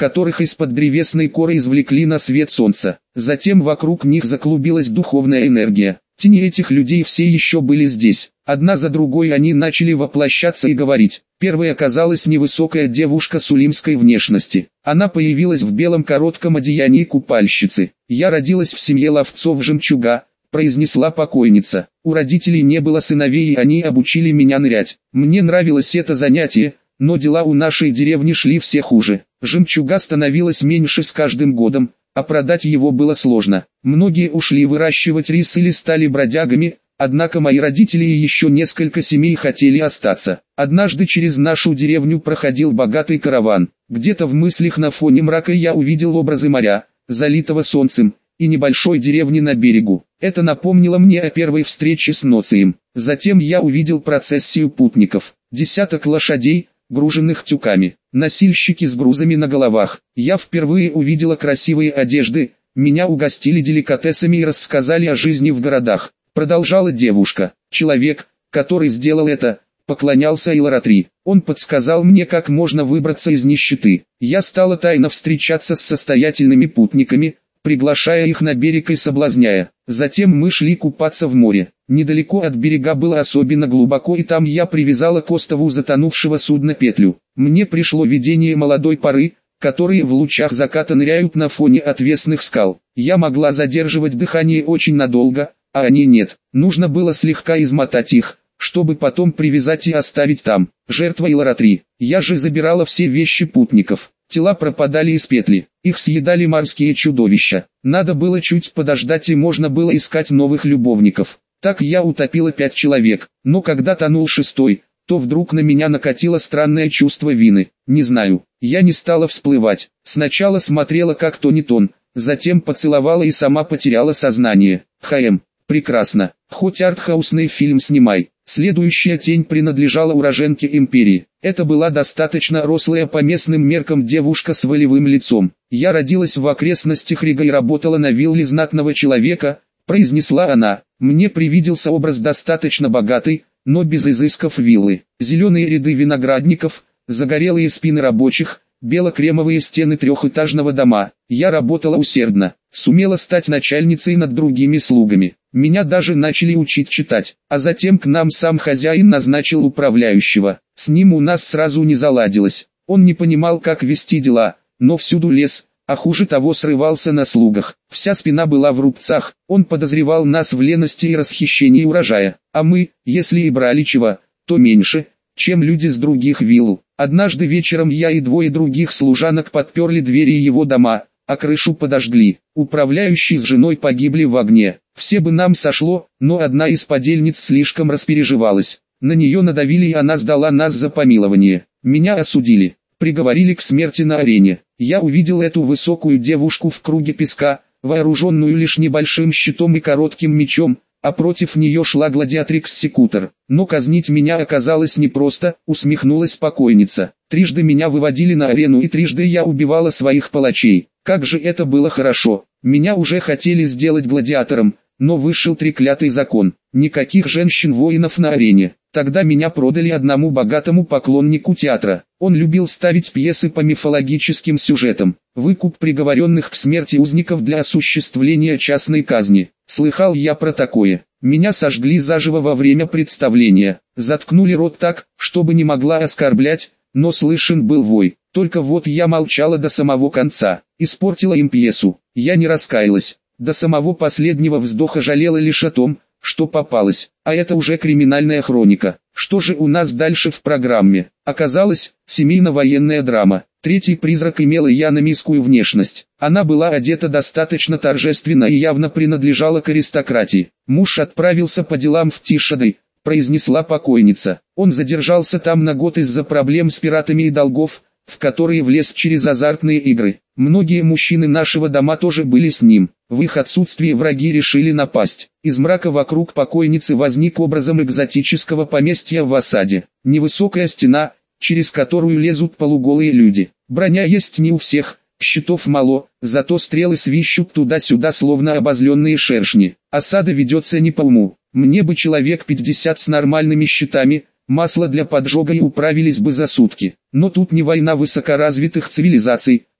которых из-под древесной коры извлекли на свет солнца. Затем вокруг них заклубилась духовная энергия. Тени этих людей все еще были здесь. Одна за другой они начали воплощаться и говорить. Первой оказалась невысокая девушка сулимской внешности. Она появилась в белом коротком одеянии купальщицы. «Я родилась в семье ловцов жемчуга», — произнесла покойница. «У родителей не было сыновей, и они обучили меня нырять. Мне нравилось это занятие, но дела у нашей деревни шли все хуже. Жемчуга становилось меньше с каждым годом, а продать его было сложно. Многие ушли выращивать рис или стали бродягами, однако мои родители и еще несколько семей хотели остаться. Однажды через нашу деревню проходил богатый караван. Где-то в мыслях на фоне мрака я увидел образы моря, залитого солнцем, и небольшой деревни на берегу. Это напомнило мне о первой встрече с Ноцием. Затем я увидел процессию путников. Десяток лошадей, груженных тюками, носильщики с грузами на головах. Я впервые увидела красивые одежды, меня угостили деликатесами и рассказали о жизни в городах. Продолжала девушка. Человек, который сделал это, поклонялся Иларатри. Он подсказал мне, как можно выбраться из нищеты. Я стала тайно встречаться с состоятельными путниками, приглашая их на берег и соблазняя. Затем мы шли купаться в море. Недалеко от берега было особенно глубоко, и там я привязала к острову затонувшего судна петлю. Мне пришло видение молодой поры, которые в лучах заката ныряют на фоне отвесных скал. Я могла задерживать дыхание очень надолго, а они нет. Нужно было слегка измотать их, чтобы потом привязать и оставить там. Жертва Иларатри. Я же забирала все вещи путников. Тела пропадали из петли, их съедали морские чудовища. Надо было чуть подождать, и можно было искать новых любовников. Так я утопила пять человек, но когда тонул шестой, то вдруг на меня накатило странное чувство вины. Не знаю, я не стала всплывать. Сначала смотрела, как тонет он, затем поцеловала и сама потеряла сознание. Хм, прекрасно, хоть артхаусный фильм снимай. Следующая тень принадлежала уроженке империи. Это была достаточно рослая по местным меркам девушка с волевым лицом. «Я родилась в окрестностях Рига и работала на вилле знатного человека», — произнесла она. «Мне привиделся образ достаточно богатый, но без изысков виллы. Зеленые ряды виноградников, загорелые спины рабочих, бело-кремовые стены трехэтажного дома. Я работала усердно, сумела стать начальницей над другими слугами. Меня даже начали учить читать, а затем к нам сам хозяин назначил управляющего. С ним у нас сразу не заладилось. Он не понимал, как вести дела, но всюду лез, а хуже того срывался на слугах. Вся спина была в рубцах. Он подозревал нас в лености и расхищении урожая, а мы, если и брали чего, то меньше, чем люди с других вилл. Однажды вечером я и двое других служанок подперли двери его дома, а крышу подожгли. Управляющий с женой погибли в огне. Все бы нам сошло, но одна из подельниц слишком распереживалась. На нее надавили, и она сдала нас за помилование. Меня осудили, приговорили к смерти на арене. Я увидел эту высокую девушку в круге песка, вооруженную лишь небольшим щитом и коротким мечом, а против нее шла гладиатрикс-секутор. Но казнить меня оказалось непросто, усмехнулась покойница. Трижды меня выводили на арену, и трижды я убивала своих палачей. Как же это было хорошо. Меня уже хотели сделать гладиатором, но вышел треклятый закон. Никаких женщин-воинов на арене. Тогда меня продали одному богатому поклоннику театра. Он любил ставить пьесы по мифологическим сюжетам. Выкуп приговоренных к смерти узников для осуществления частной казни. Слыхал я про такое. Меня сожгли заживо во время представления. Заткнули рот так, чтобы не могла оскорблять, но слышен был вой. Только вот я молчала до самого конца. Испортила им пьесу. Я не раскаялась. До самого последнего вздоха жалела лишь о том, что попалась. А это уже криминальная хроника. Что же у нас дальше в программе? Оказалось, семейно-военная драма. Третий призрак имела яномийскую внешность. Она была одета достаточно торжественно и явно принадлежала к аристократии. Муж отправился по делам в Тишадой, произнесла покойница. Он задержался там на год из-за проблем с пиратами и долгов, в которые влез через азартные игры. Многие мужчины нашего дома тоже были с ним. В их отсутствии враги решили напасть. Из мрака вокруг покойницы возник образом экзотического поместья в осаде. Невысокая стена, через которую лезут полуголые люди. Броня есть не у всех, щитов мало, зато стрелы свищут туда-сюда словно обозленные шершни. Осада ведется не по уму. Мне бы человек пятьдесят с нормальными щитами, масло для поджога и управились бы за сутки. Но тут не война высокоразвитых цивилизаций,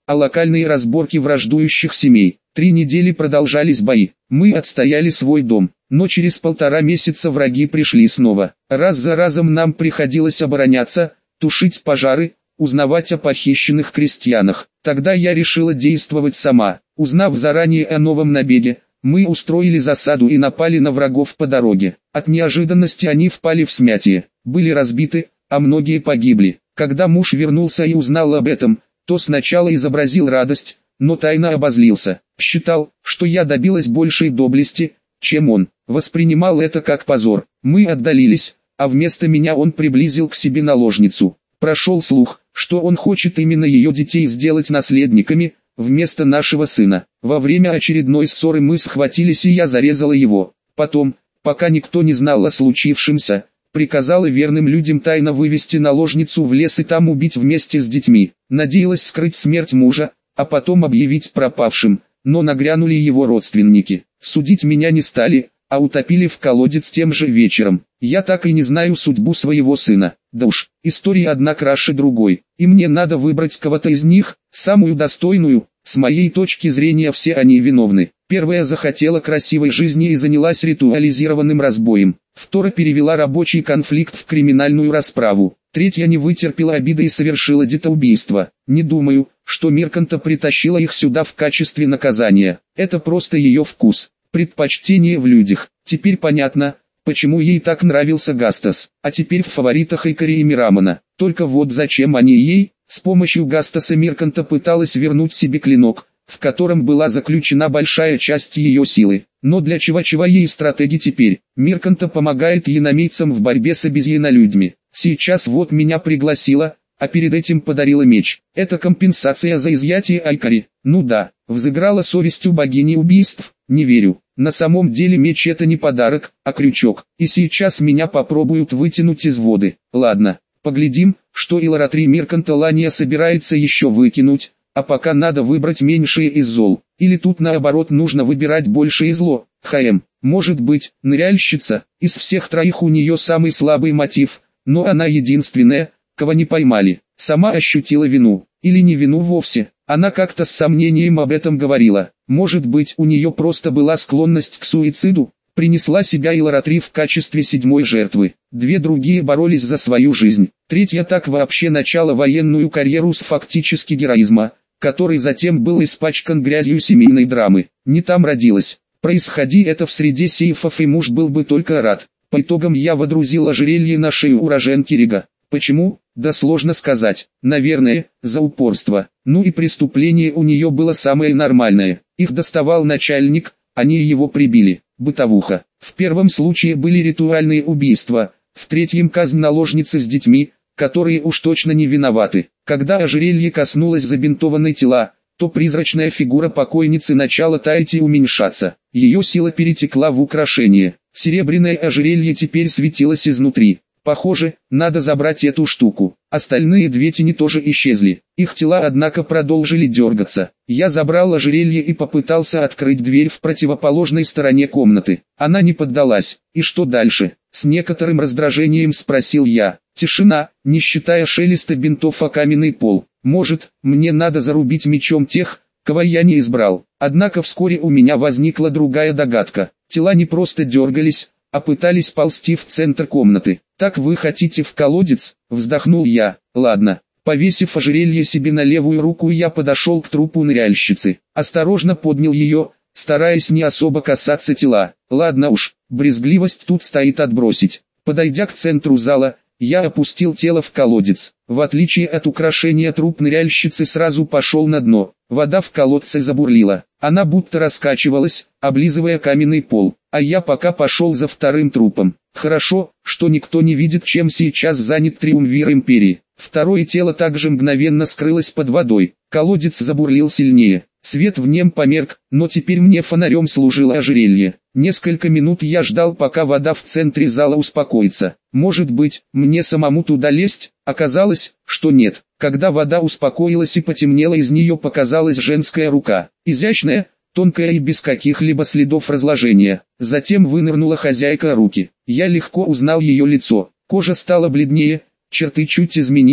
а локальные разборки враждующих семей. Три недели продолжались бои. Мы отстояли свой дом, но через полтора месяца враги пришли снова. Раз за разом нам приходилось обороняться, тушить пожары, узнавать о похищенных крестьянах. Тогда я решила действовать сама. Узнав заранее о новом набеге, мы устроили засаду и напали на врагов по дороге. От неожиданности они впали в смятие, были разбиты, а многие погибли. Когда муж вернулся и узнал об этом, то сначала изобразил радость, но тайно обозлился. Считал, что я добилась большей доблести, чем он. Воспринимал это как позор. Мы отдалились, а вместо меня он приблизил к себе наложницу. Прошел слух, что он хочет именно ее детей сделать наследниками, вместо нашего сына. Во время очередной ссоры мы схватились и я зарезала его. Потом, пока никто не знал о случившемся, приказала верным людям тайно вывести наложницу в лес и там убить вместе с детьми. Надеялась скрыть смерть мужа, а потом объявить пропавшим, но нагрянули его родственники. Судить меня не стали, а утопили в колодец тем же вечером. Я так и не знаю судьбу своего сына. Да уж, история одна краше другой, и мне надо выбрать кого-то из них, самую достойную. С моей точки зрения все они виновны. Первая захотела красивой жизни и занялась ритуализированным разбоем. Вторая перевела рабочий конфликт в криминальную расправу. Третья не вытерпела обиды и совершила детоубийство. Не думаю, что Мерканта притащила их сюда в качестве наказания. Это просто ее вкус, предпочтение в людях. Теперь понятно, почему ей так нравился Гастас. А теперь в фаворитах Икари и Мирамона. Только вот зачем они ей? С помощью Гастаса Мерканта пыталась вернуть себе клинок, в котором была заключена большая часть ее силы. Но для чего-чего ей стратеги теперь? Мерканта помогает яномейцам в борьбе с обезьянолюдьми. Сейчас вот меня пригласила, а перед этим подарила меч. Это компенсация за изъятие Айкари. Ну да, взыграла совестью богини убийств, не верю. На самом деле меч это не подарок, а крючок. И сейчас меня попробуют вытянуть из воды. Ладно, поглядим, что Иларатри Мерканта Лания собирается еще выкинуть. А пока надо выбрать меньшее из зол. Или тут наоборот нужно выбирать большее зло. Хм, может быть, ныряльщица. Из всех троих у нее самый слабый мотив, но она единственная, кого не поймали. Сама ощутила вину, или не вину вовсе. Она как-то с сомнением об этом говорила. Может быть, у нее просто была склонность к суициду? Принесла себя Иларатри в качестве седьмой жертвы. Две другие боролись за свою жизнь. Третья так вообще начала военную карьеру с фактически героизма, который затем был испачкан грязью семейной драмы. Не там родилась. Происходи это в среде сейфов, и муж был бы только рад. По итогам я водрузил ожерелье на шею уроженки Рига. Почему? Да сложно сказать. Наверное, за упорство. Ну и преступление у нее было самое нормальное. Их доставал начальник, они его прибили. Бытовуха. В первом случае были ритуальные убийства, в третьем казнь наложницы с детьми, которые уж точно не виноваты. Когда ожерелье коснулось забинтованной тела, то призрачная фигура покойницы начала таять и уменьшаться. Ее сила перетекла в украшение. Серебряное ожерелье теперь светилось изнутри. Похоже, надо забрать эту штуку. Остальные две тени тоже исчезли. Их тела, однако, продолжили дергаться. Я забрал ожерелье и попытался открыть дверь в противоположной стороне комнаты. Она не поддалась. И что дальше? С некоторым раздражением спросил я. Тишина, не считая шелеста бинтов о каменный пол. Может, мне надо зарубить мечом тех, кого я не избрал. Однако вскоре у меня возникла другая догадка. Тела не просто дергались, а пытались ползти в центр комнаты. «Так вы хотите в колодец?» – вздохнул я. «Ладно». Повесив ожерелье себе на левую руку, я подошел к трупу ныряльщицы. Осторожно поднял ее, стараясь не особо касаться тела. Ладно уж, брезгливость тут стоит отбросить. Подойдя к центру зала, я опустил тело в колодец. В отличие от украшения, труп ныряльщицы сразу пошел на дно. Вода в колодце забурлила. Она будто раскачивалась, облизывая каменный пол. А я пока пошел за вторым трупом. Хорошо, что никто не видит, чем сейчас занят триумвир империи. Второе тело также мгновенно скрылось под водой. Колодец забурлил сильнее. Свет в нем померк, но теперь мне фонарем служило ожерелье. Несколько минут я ждал, пока вода в центре зала успокоится. Может быть, мне самому туда лезть? Оказалось, что нет. Когда вода успокоилась и потемнела, из нее показалась женская рука. Изящная, тонкая и без каких-либо следов разложения. Затем вынырнула хозяйка руки. Я легко узнал ее лицо. Кожа стала бледнее, черты чуть изменились,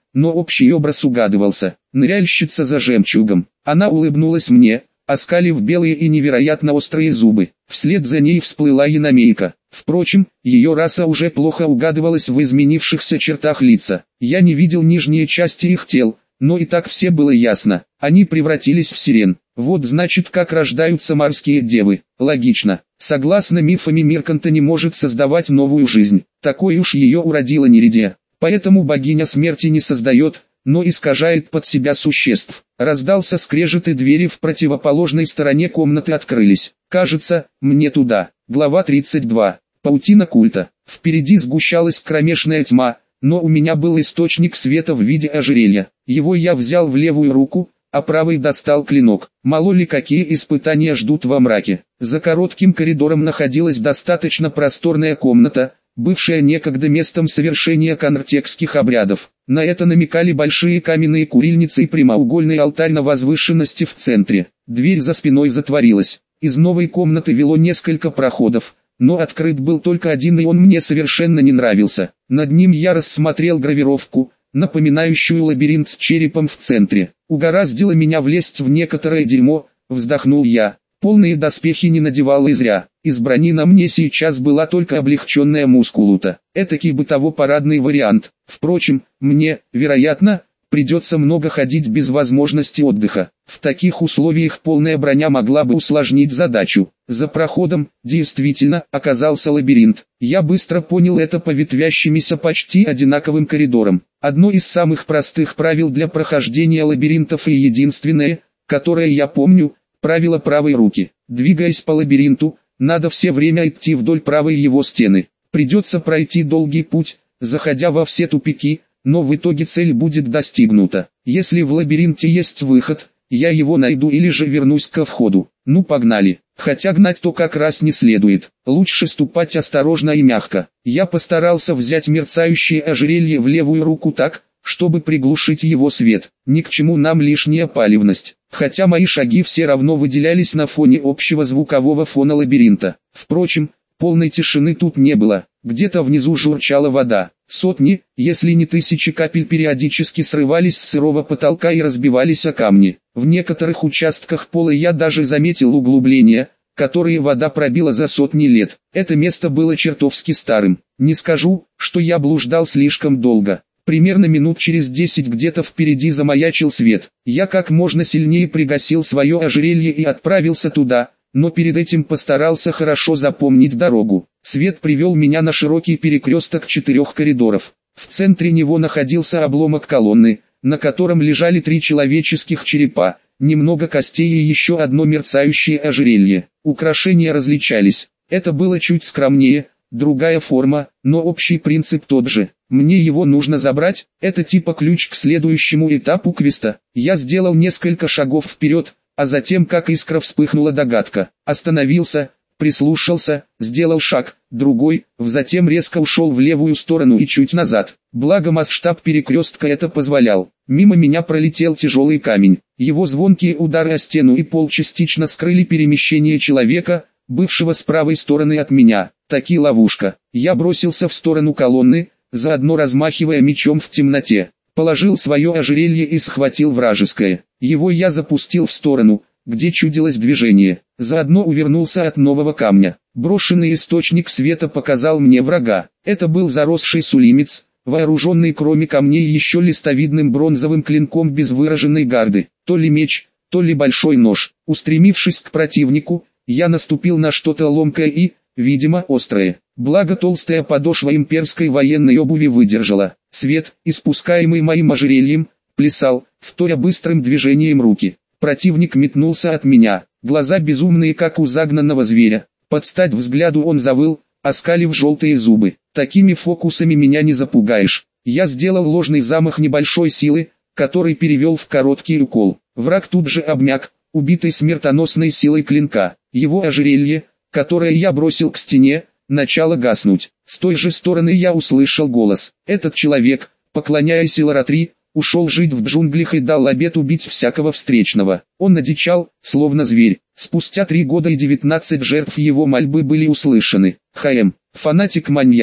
но общий образ угадывался. Ныряльщица за жемчугом. Она улыбнулась мне, оскалив белые и невероятно острые зубы. Вслед за ней всплыла яномейка. Впрочем, ее раса уже плохо угадывалась в изменившихся чертах лица. Я не видел нижние части их тел, но и так все было ясно. Они превратились в сирен. Вот значит, как рождаются морские девы. Логично. Согласно мифам, Мирканта не может создавать новую жизнь. Такой уж ее уродила Неридия. Поэтому богиня смерти не создает, но искажает под себя существ. Раздался скрежет, и двери в противоположной стороне комнаты открылись. Кажется, мне туда. Глава тридцать два. Паутина культа. Впереди сгущалась кромешная тьма, но у меня был источник света в виде ожерелья. Его я взял в левую руку, а правой достал клинок. Мало ли какие испытания ждут во мраке. За коротким коридором находилась достаточно просторная комната, бывшая некогда местом совершения канртекских обрядов. На это намекали большие каменные курильницы и прямоугольный алтарь на возвышенности в центре. Дверь за спиной затворилась. Из новой комнаты вело несколько проходов, но открыт был только один, и он мне совершенно не нравился. Над ним я рассмотрел гравировку, напоминающую лабиринт с черепом в центре. Угораздило меня влезть в некоторое дерьмо, вздохнул я. Полные доспехи не надевал и зря. Из брони на мне сейчас была только облегченная мускулута. Этакий бытово-парадный вариант. Впрочем, мне, вероятно, придется много ходить без возможности отдыха. В таких условиях полная броня могла бы усложнить задачу. За проходом, действительно, оказался лабиринт. Я быстро понял это по ветвящимися почти одинаковым коридорам. Одно из самых простых правил для прохождения лабиринтов и единственное, которое я помню, правило правой руки. Двигаясь по лабиринту, надо все время идти вдоль правой его стены. Придется пройти долгий путь, заходя во все тупики, но в итоге цель будет достигнута. Если в лабиринте есть выход, я его найду или же вернусь ко входу. Ну погнали. Хотя гнать то как раз не следует. Лучше ступать осторожно и мягко. Я постарался взять мерцающее ожерелье в левую руку так, чтобы приглушить его свет. Ни к чему нам лишняя палевность. Хотя мои шаги все равно выделялись на фоне общего звукового фона лабиринта. Впрочем, полной тишины тут не было. Где-то внизу журчала вода. Сотни, если не тысячи капель периодически срывались с сырого потолка и разбивались о камни. В некоторых участках пола я даже заметил углубления, которые вода пробила за сотни лет. Это место было чертовски старым. Не скажу, что я блуждал слишком долго. Примерно минут через десять где-то впереди замаячил свет. Я как можно сильнее пригасил свое ожерелье и отправился туда, но перед этим постарался хорошо запомнить дорогу. Свет привел меня на широкий перекресток четырех коридоров. В центре него находился обломок колонны, на котором лежали три человеческих черепа, немного костей и еще одно мерцающее ожерелье. Украшения различались. Это было чуть скромнее, другая форма, но общий принцип тот же. Мне его нужно забрать, это типа ключ к следующему этапу квеста. Я сделал несколько шагов вперед, а затем как искра вспыхнула догадка. Остановился, прислушался, сделал шаг, другой, затем резко ушел в левую сторону и чуть назад. Благо масштаб перекрестка это позволял. Мимо меня пролетел тяжелый камень. Его звонкие удары о стену и пол частично скрыли перемещение человека, бывшего с правой стороны от меня. Таки ловушка. Я бросился в сторону колонны, заодно размахивая мечом в темноте. Положил свое ожерелье и схватил вражеское. Его я запустил в сторону, где чудилось движение. Заодно увернулся от нового камня. Брошенный источник света показал мне врага. Это был заросший сулимец, вооруженный кроме камней еще листовидным бронзовым клинком без выраженной гарды. То ли меч, то ли большой нож. Устремившись к противнику, я наступил на что-то ломкое и, видимо, острое. Благо толстая подошва имперской военной обуви выдержала. Свет, испускаемый моим ожерельем, плясал, вторя быстрым движением руки. Противник метнулся от меня, глаза безумные как у загнанного зверя. Под стать взгляду он завыл, оскалив желтые зубы. Такими фокусами меня не запугаешь. Я сделал ложный замах небольшой силы, который перевел в короткий укол. Враг тут же обмяк, убитый смертоносной силой клинка. Его ожерелье, которое я бросил к стене, начало гаснуть. С той же стороны я услышал голос. Этот человек, поклоняясь Иларатри, ушел жить в джунглях и дал обет убить всякого встречного. Он одичал, словно зверь. Спустя три года и девятнадцать жертв его мольбы были услышаны. ХМ. Фанатик-маньяк.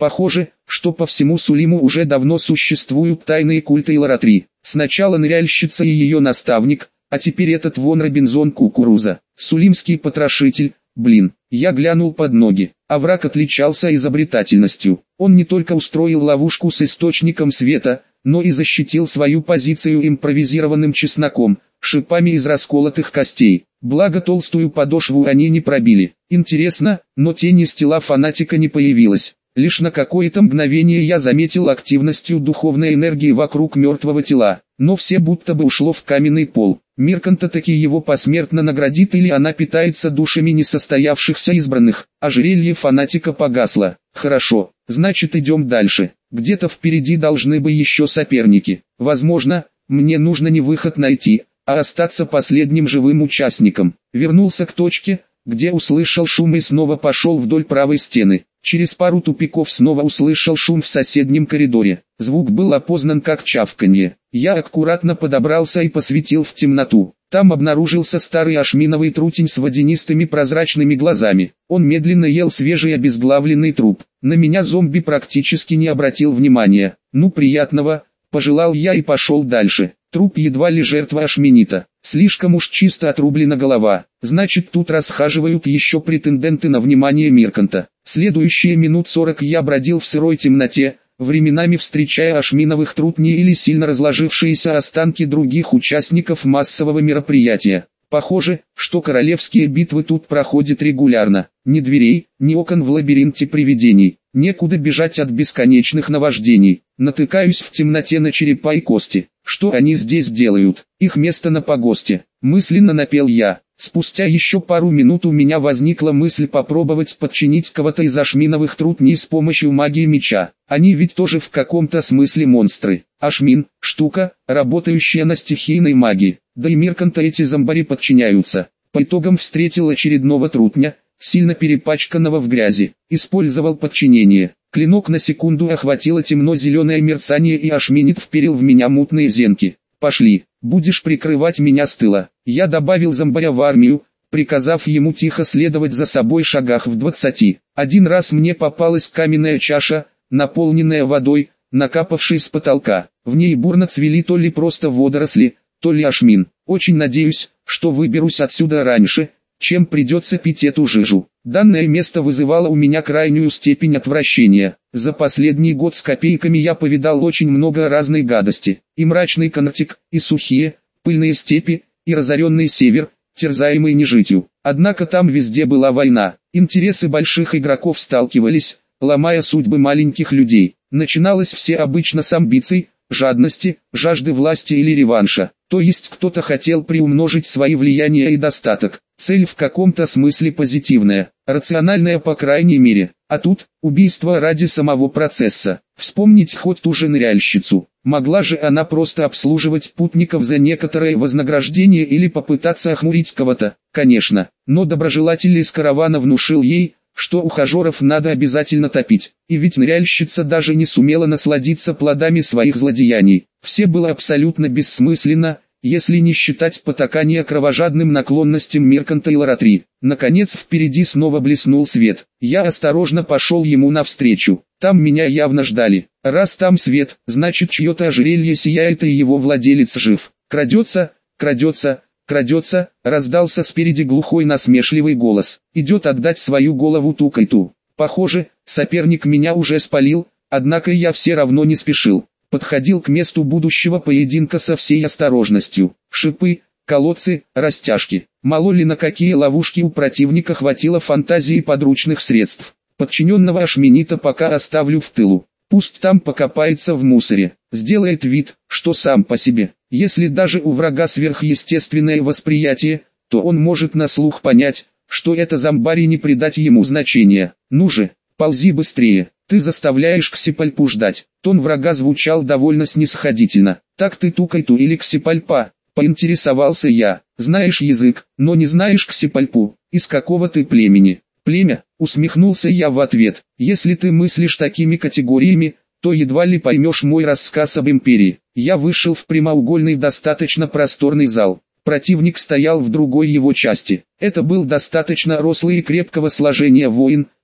Похоже, что по всему Сулиму уже давно существуют тайные культы Иларатри. Сначала ныряльщица и ее наставник, а теперь этот вон Робинзон Кукуруза. Сулимский потрошитель, блин. Я глянул под ноги. Овраг отличался изобретательностью. Он не только устроил ловушку с источником света, но и защитил свою позицию импровизированным чесноком, шипами из расколотых костей. Благо толстую подошву они не пробили. Интересно, но тень из тела фанатика не появилась. Лишь на какое-то мгновение я заметил активностью духовной энергии вокруг мертвого тела, но все будто бы ушло в каменный пол. Мирканта таки его посмертно наградит или она питается душами несостоявшихся избранных. Ожерелье фанатика погасло. Хорошо, значит идем дальше. Где-то впереди должны быть еще соперники. Возможно, мне нужно не выход найти, а остаться последним живым участником. Вернулся к точке, где услышал шум и снова пошел вдоль правой стены. Через пару тупиков снова услышал шум в соседнем коридоре. Звук был опознан как чавканье. Я аккуратно подобрался и посветил в темноту. Там обнаружился старый ашминовый трутень с водянистыми прозрачными глазами. Он медленно ел свежий обезглавленный труп. На меня зомби практически не обратил внимания. Ну приятного, пожелал я и пошел дальше. Труп едва ли жертва ашминита. Слишком уж чисто отрублена голова. Значит, тут расхаживают еще претенденты на внимание Мирканта. Следующие минут сорок я бродил в сырой темноте, временами встречая ашминовых трутней или сильно разложившиеся останки других участников массового мероприятия. Похоже, что королевские битвы тут проходят регулярно. Ни дверей, ни окон в лабиринте привидений. Некуда бежать от бесконечных наваждений. Натыкаюсь в темноте на черепа и кости. Что они здесь делают? Их место на погосте. Мысленно напел я. Спустя еще пару минут у меня возникла мысль попробовать подчинить кого-то из ашминовых трутней с помощью магии меча. Они ведь тоже в каком-то смысле монстры. Ашмин – штука, работающая на стихийной магии. Да и Мирканта эти зомбари подчиняются. По итогам встретил очередного трутня, сильно перепачканного в грязи. Использовал подчинение. Клинок на секунду охватило темно-зеленое мерцание и ашминит вперил в меня мутные зенки. «Пошли, будешь прикрывать меня с тыла». Я добавил зомбаря в армию, приказав ему тихо следовать за собой шагах в двадцати. Один раз мне попалась каменная чаша, наполненная водой, накапавшей с потолка. В ней бурно цвели то ли просто водоросли, то ли ашмин. Очень надеюсь, что выберусь отсюда раньше, чем придется пить эту жижу. Данное место вызывало у меня крайнюю степень отвращения. За последний год с копейками я повидал очень много разной гадости. И мрачный Контик, и сухие, пыльные степи, и разоренный север, терзаемый нежитью. Однако там везде была война. Интересы больших игроков сталкивались, ломая судьбы маленьких людей. Начиналось все обычно с амбиций, жадности, жажды власти или реванша. То есть кто-то хотел приумножить свои влияния и достаток. Цель в каком-то смысле позитивная, рациональная по крайней мере. А тут, убийство ради самого процесса. Вспомнить хоть ту же ныряльщицу. Могла же она просто обслуживать путников за некоторое вознаграждение или попытаться охмурить кого-то? Конечно. Но доброжелатель из каравана внушил ей, что ухажеров надо обязательно топить. И ведь ныряльщица даже не сумела насладиться плодами своих злодеяний. Все было абсолютно бессмысленно, если не считать потакания кровожадным наклонностям Мирканта и Иларатри. Наконец впереди снова блеснул свет. Я осторожно пошел ему навстречу. Там меня явно ждали. Раз там свет, значит чье-то ожерелье сияет и его владелец жив. Крадется, крадется, крадется, раздался спереди глухой насмешливый голос. Идет отдать свою голову Тукайту. Похоже, соперник меня уже спалил, однако я все равно не спешил. Подходил к месту будущего поединка со всей осторожностью. Шипы, колодцы, растяжки. Мало ли на какие ловушки у противника хватило фантазии и подручных средств. Подчиненного ашминита пока оставлю в тылу. Пусть там покопается в мусоре. Сделает вид, что сам по себе. Если даже у врага сверхъестественное восприятие, то он может на слух понять, что это зомбарь и не придать ему значения. Ну же, ползи быстрее. Ты заставляешь Ксипальпу ждать. Тон врага звучал довольно снисходительно. Так ты Тукайту или Ксипальпа? Поинтересовался я. Знаешь язык, но не знаешь Ксипальпу. Из какого ты племени? Племя? Усмехнулся я в ответ. Если ты мыслишь такими категориями, то едва ли поймешь мой рассказ об империи. Я вышел в прямоугольный достаточно просторный зал. Противник стоял в другой его части. Это был достаточно рослый и крепкого сложения воин,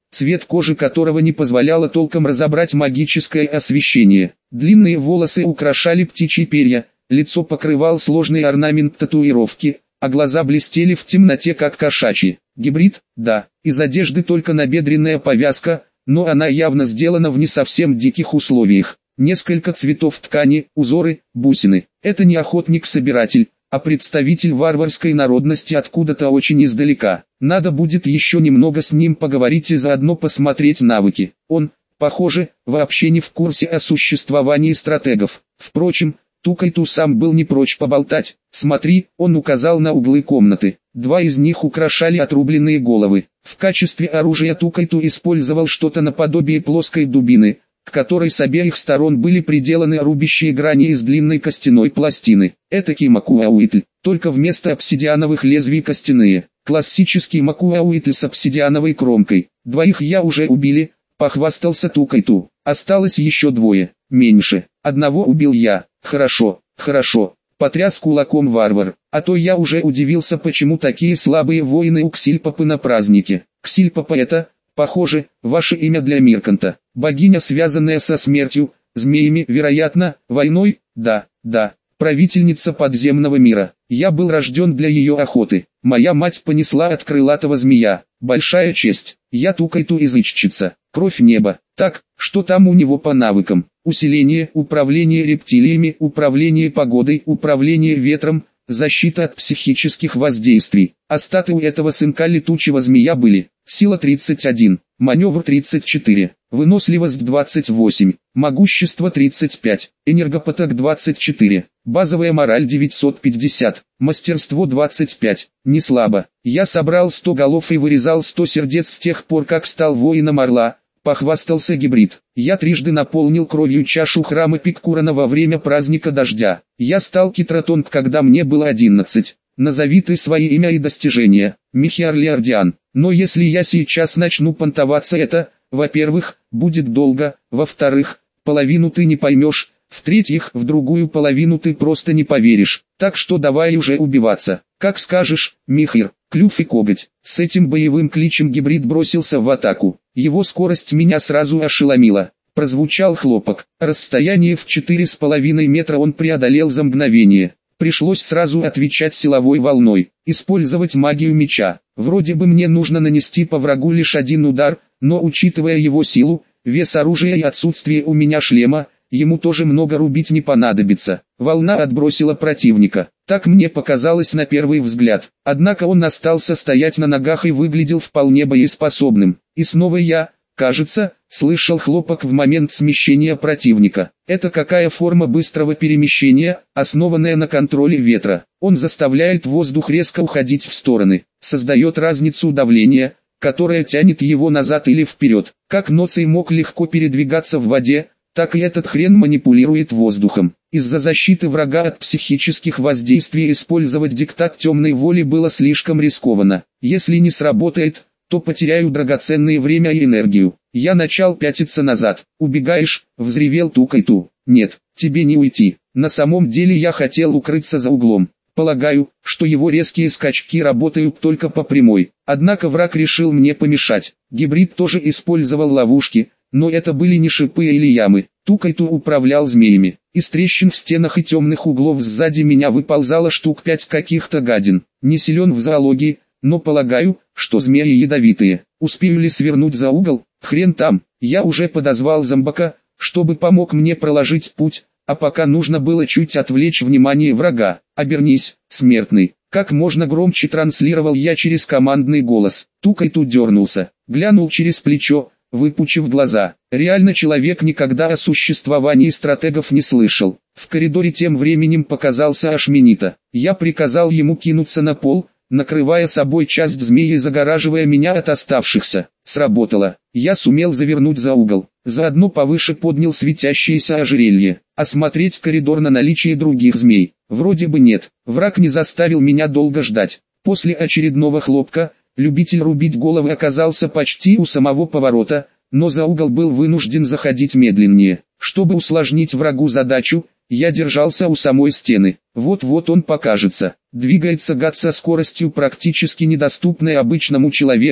цвет кожи которого не позволяло толком разобрать магическое освещение. Длинные волосы украшали птичьи перья, лицо покрывал сложный орнамент татуировки, а глаза блестели в темноте как кошачьи. Гибрид, да, из одежды только набедренная повязка, но она явно сделана в не совсем диких условиях. Несколько цветов ткани, узоры, бусины. Это не охотник-собиратель, а представитель варварской народности откуда-то очень издалека. Надо будет еще немного с ним поговорить и заодно посмотреть навыки. Он, похоже, вообще не в курсе о существовании стратегов. Впрочем, Тукайту сам был не прочь поболтать. «Смотри», он указал на углы комнаты. Два из них украшали отрубленные головы. В качестве оружия Тукайту использовал что-то наподобие плоской дубины, к которой с обеих сторон были приделаны рубящие грани из длинной костяной пластины. Это Макуауитль, только вместо обсидиановых лезвий костяные. Классический Макуауитль с обсидиановой кромкой. Двоих я уже убили, похвастался Тукайту. Осталось еще двое, меньше. Одного убил я. Хорошо, хорошо. Потряс кулаком варвар. А то я уже удивился, почему такие слабые воины у Ксильпопы на празднике. Ксильпопа это, похоже, ваше имя для Мирканта. Богиня, связанная со смертью, змеями, вероятно, войной, да, да. Правительница подземного мира. Я был рожден для ее охоты. Моя мать понесла от крылатого змея. Большая честь. Я Тукайту язычница. Кровь неба. Так, что там у него по навыкам? Усиление, управление рептилиями, управление погодой, управление ветром, защита от психических воздействий. А статы у этого сынка летучего змея были: сила тридцать один, маневр тридцать четыре, выносливость двадцать восемь, могущество тридцать пять, энергопоток двадцать четыре, базовая мораль девятьсот пятьдесят, мастерство двадцать пять. Не слабо. Я собрал сто голов и вырезал сто сердец с тех пор, как стал воином Орла. Похвастался гибрид. Я трижды наполнил кровью чашу храма Пиккурана во время праздника дождя. Я стал Китратонг, когда мне было одиннадцать. Назови ты свои имя и достижения, Михиарлиардиан. Но если я сейчас начну понтоваться, это, во-первых, будет долго, во-вторых, половину ты не поймешь, в-третьих, в другую половину ты просто не поверишь. Так что давай уже убиваться. Как скажешь, Михир. Клюв и коготь. С этим боевым кличем гибрид бросился в атаку. Его скорость меня сразу ошеломила. Прозвучал хлопок. Расстояние в четыре с половиной метра он преодолел за мгновение. Пришлось сразу отвечать силовой волной. Использовать магию меча. Вроде бы мне нужно нанести по врагу лишь один удар, но учитывая его силу, вес оружия и отсутствие у меня шлема, ему тоже много рубить не понадобится. Волна отбросила противника. Так мне показалось на первый взгляд. Однако он остался стоять на ногах и выглядел вполне боеспособным. И снова я, кажется, слышал хлопок в момент смещения противника. Это какая форма быстрого перемещения, основанная на контроле ветра. Он заставляет воздух резко уходить в стороны, создает разницу давления, которая тянет его назад или вперед. Как Ноций мог легко передвигаться в воде, так и этот хрен манипулирует воздухом. Из-за защиты врага от психических воздействий использовать диктат темной воли было слишком рискованно. Если не сработает, то потеряю драгоценное время и энергию. Я начал пятиться назад. «Убегаешь?» — взревел Тукайту. «Нет, тебе не уйти. На самом деле я хотел укрыться за углом. Полагаю, что его резкие скачки работают только по прямой. Однако враг решил мне помешать. Гибрид тоже использовал ловушки, но это были не шипы или ямы. Тукайту управлял змеями. Из трещин в стенах и темных углов сзади меня выползало штук пять каких-то гадин. Не силен в зоологии, но полагаю, что змеи ядовитые. Успею ли свернуть за угол? Хрен там. Я уже подозвал зомбака, чтобы помог мне проложить путь, а пока нужно было чуть отвлечь внимание врага. «Обернись, смертный!» Как можно громче транслировал я через командный голос. Тукайту дернулся, глянул через плечо, выпучив глаза. Реально человек никогда о существовании стратегов не слышал. В коридоре тем временем показался Ашменита. Я приказал ему кинуться на пол, накрывая собой часть змеи и загораживая меня от оставшихся. Сработало. Я сумел завернуть за угол. Заодно повыше поднял светящееся ожерелье. Осмотреть коридор на наличие других змей. Вроде бы нет. Враг не заставил меня долго ждать. После очередного хлопка, любитель рубить головы оказался почти у самого поворота, но за угол был вынужден заходить медленнее. Чтобы усложнить врагу задачу, я держался у самой стены. Вот-вот он покажется. Двигается гад со скоростью, практически недоступной обычному человеку,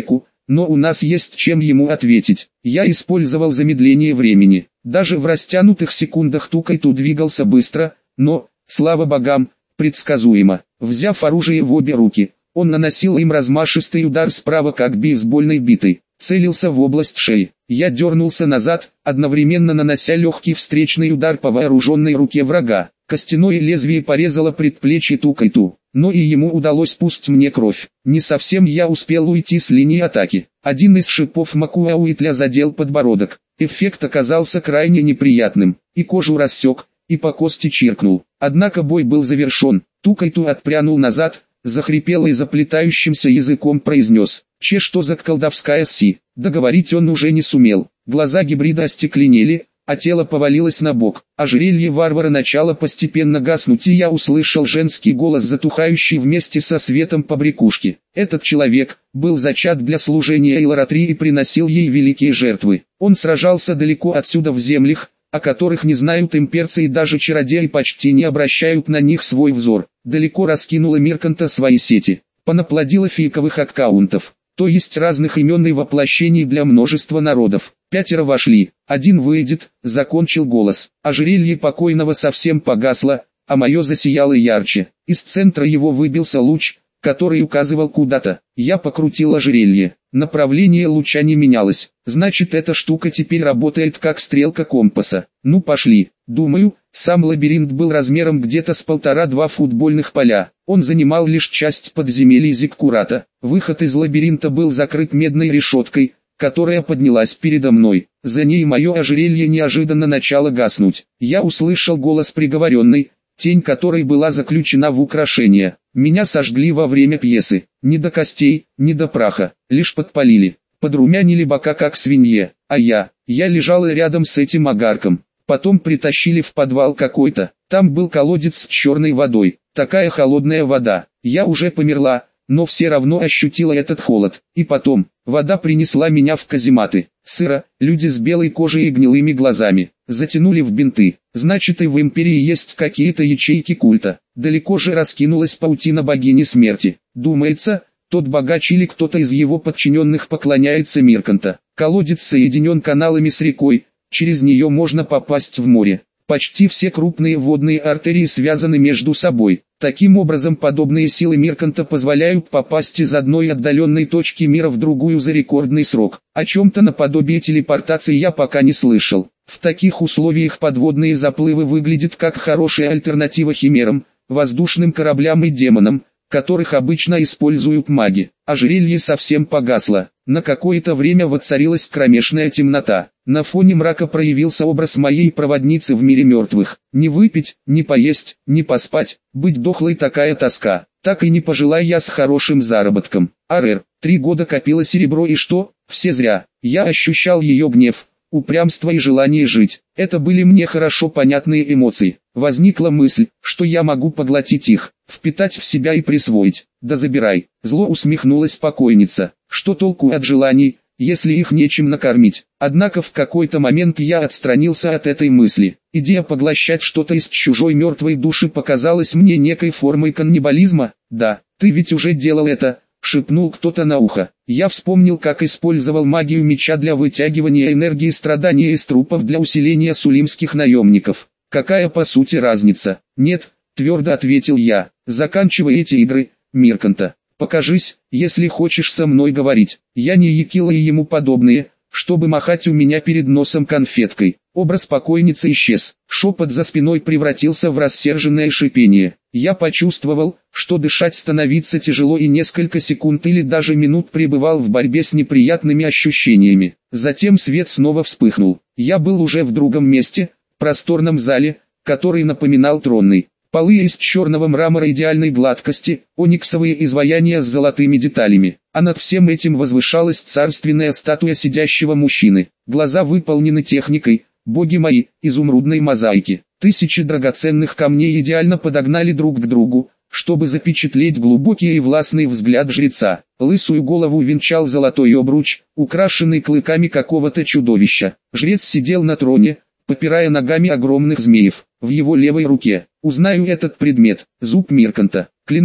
но у нас есть чем ему ответить. Я использовал замедление времени. Даже в растянутых секундах Тукайту двигался быстро, но, слава богам, предсказуемо. Взяв оружие в обе руки, он наносил им размашистый удар справа как бейсбольной битой. Целился в область шеи. Я дернулся назад, одновременно нанося легкий встречный удар по вооруженной руке врага. Костяное лезвие порезало предплечье Тукайту, но и ему удалось пустить мне кровь. Не совсем я успел уйти с линии атаки. Один из шипов Макуауитля задел подбородок. Эффект оказался крайне неприятным. И кожу рассек, и по кости чиркнул. Однако бой был завершен. Тукайту отпрянул назад, захрипел и заплетающимся языком произнес: «Че, что за колдовская си?» Договорить он уже не сумел. Глаза гибрида остекленели, а тело повалилось на бок. Ожерелье варвара начало постепенно гаснуть, и я услышал женский голос, затухающий вместе со светом побрякушки. Этот человек был зачат для служения Эйларатри и приносил ей великие жертвы. Он сражался далеко отсюда в землях, о которых не знают имперцы, и даже чародеи почти не обращают на них свой взор. Далеко раскинула Мирканта свои сети, понаплодила фейковых аккаунтов, то есть разных имен и воплощений для множества народов. Пятеро вошли, один выйдет, закончил голос. Ожерелье покойного совсем погасло, а мое засияло ярче. Из центра его выбился луч, который указывал куда-то. Я покрутил ожерелье. Направление луча не менялось. Значит, эта штука теперь работает как стрелка компаса. Ну пошли. Думаю, сам лабиринт был размером где-то с полтора-два футбольных поля. Он занимал лишь часть подземелья Зиккурата. Выход из лабиринта был закрыт медной решеткой, которая поднялась передо мной. За ней мое ожерелье неожиданно начало гаснуть. Я услышал голос приговоренной, тень которой была заключена в украшение. Меня сожгли во время пьесы. Ни до костей, ни до праха. Лишь подпалили. Подрумянили бока как свинье. А я, я лежала рядом с этим огарком. Потом притащили в подвал какой-то. Там был колодец с черной водой. Такая холодная вода. Я уже померла, но все равно ощутила этот холод. И потом, вода принесла меня в казематы. Сыро, люди с белой кожей и гнилыми глазами. Затянули в бинты. Значит, и в империи есть какие-то ячейки культа. Далеко же раскинулась паутина богини смерти. Думается, тот богач или кто-то из его подчиненных поклоняется Мирканта. Колодец соединен каналами с рекой, через нее можно попасть в море. Почти все крупные водные артерии связаны между собой. Таким образом, подобные силы Мирканта позволяют попасть из одной отдаленной точки мира в другую за рекордный срок. О чем-то наподобие телепортации я пока не слышал. В таких условиях подводные заплывы выглядят как хорошая альтернатива химерам, воздушным кораблям и демонам, которых обычно используют маги. Ожерелье совсем погасло. На какое-то время воцарилась кромешная темнота. На фоне мрака проявился образ моей проводницы в мире мертвых. Не выпить, не поесть, не поспать, быть дохлой, такая тоска. Так и не пожелай я с хорошим заработком. Арэр, три года копила серебро, и что? Все зря. Я ощущал ее гнев, упрямство и желание жить. Это были мне хорошо понятные эмоции. Возникла мысль, что я могу поглотить их, впитать в себя и присвоить. Да забирай. Зло усмехнулась покойница. Что толку от желаний, если их нечем накормить? Однако в какой-то момент я отстранился от этой мысли. Идея поглощать что-то из чужой мертвой души показалась мне некой формой каннибализма. Да, ты ведь уже делал это, шепнул кто-то на ухо. Я вспомнил, как использовал магию меча для вытягивания энергии страдания из трупов для усиления сулимских наемников. Какая по сути разница? Нет, твердо ответил я. Заканчивай эти игры, Мирканта. Покажись, если хочешь со мной говорить. Я не Якила и ему подобные, чтобы махать у меня перед носом конфеткой. Образ покойницы исчез. Шепот за спиной превратился в рассерженное шипение. Я почувствовал, что дышать становится тяжело, и несколько секунд или даже минут пребывал в борьбе с неприятными ощущениями. Затем свет снова вспыхнул. Я был уже в другом месте, просторном зале, который напоминал тронный. Полы из черного мрамора идеальной гладкости, ониксовые изваяния с золотыми деталями. А над всем этим возвышалась царственная статуя сидящего мужчины. Глаза выполнены техникой, боги мои, изумрудной мозаики. Тысячи драгоценных камней идеально подогнали друг к другу, чтобы запечатлеть глубокий и властный взгляд жреца. Лысую голову венчал золотой обруч, украшенный клыками какого-то чудовища. Жрец сидел на троне, попирая ногами огромных змеев. В его левой руке, узнаю этот предмет, зуб Мирканта. Клинок,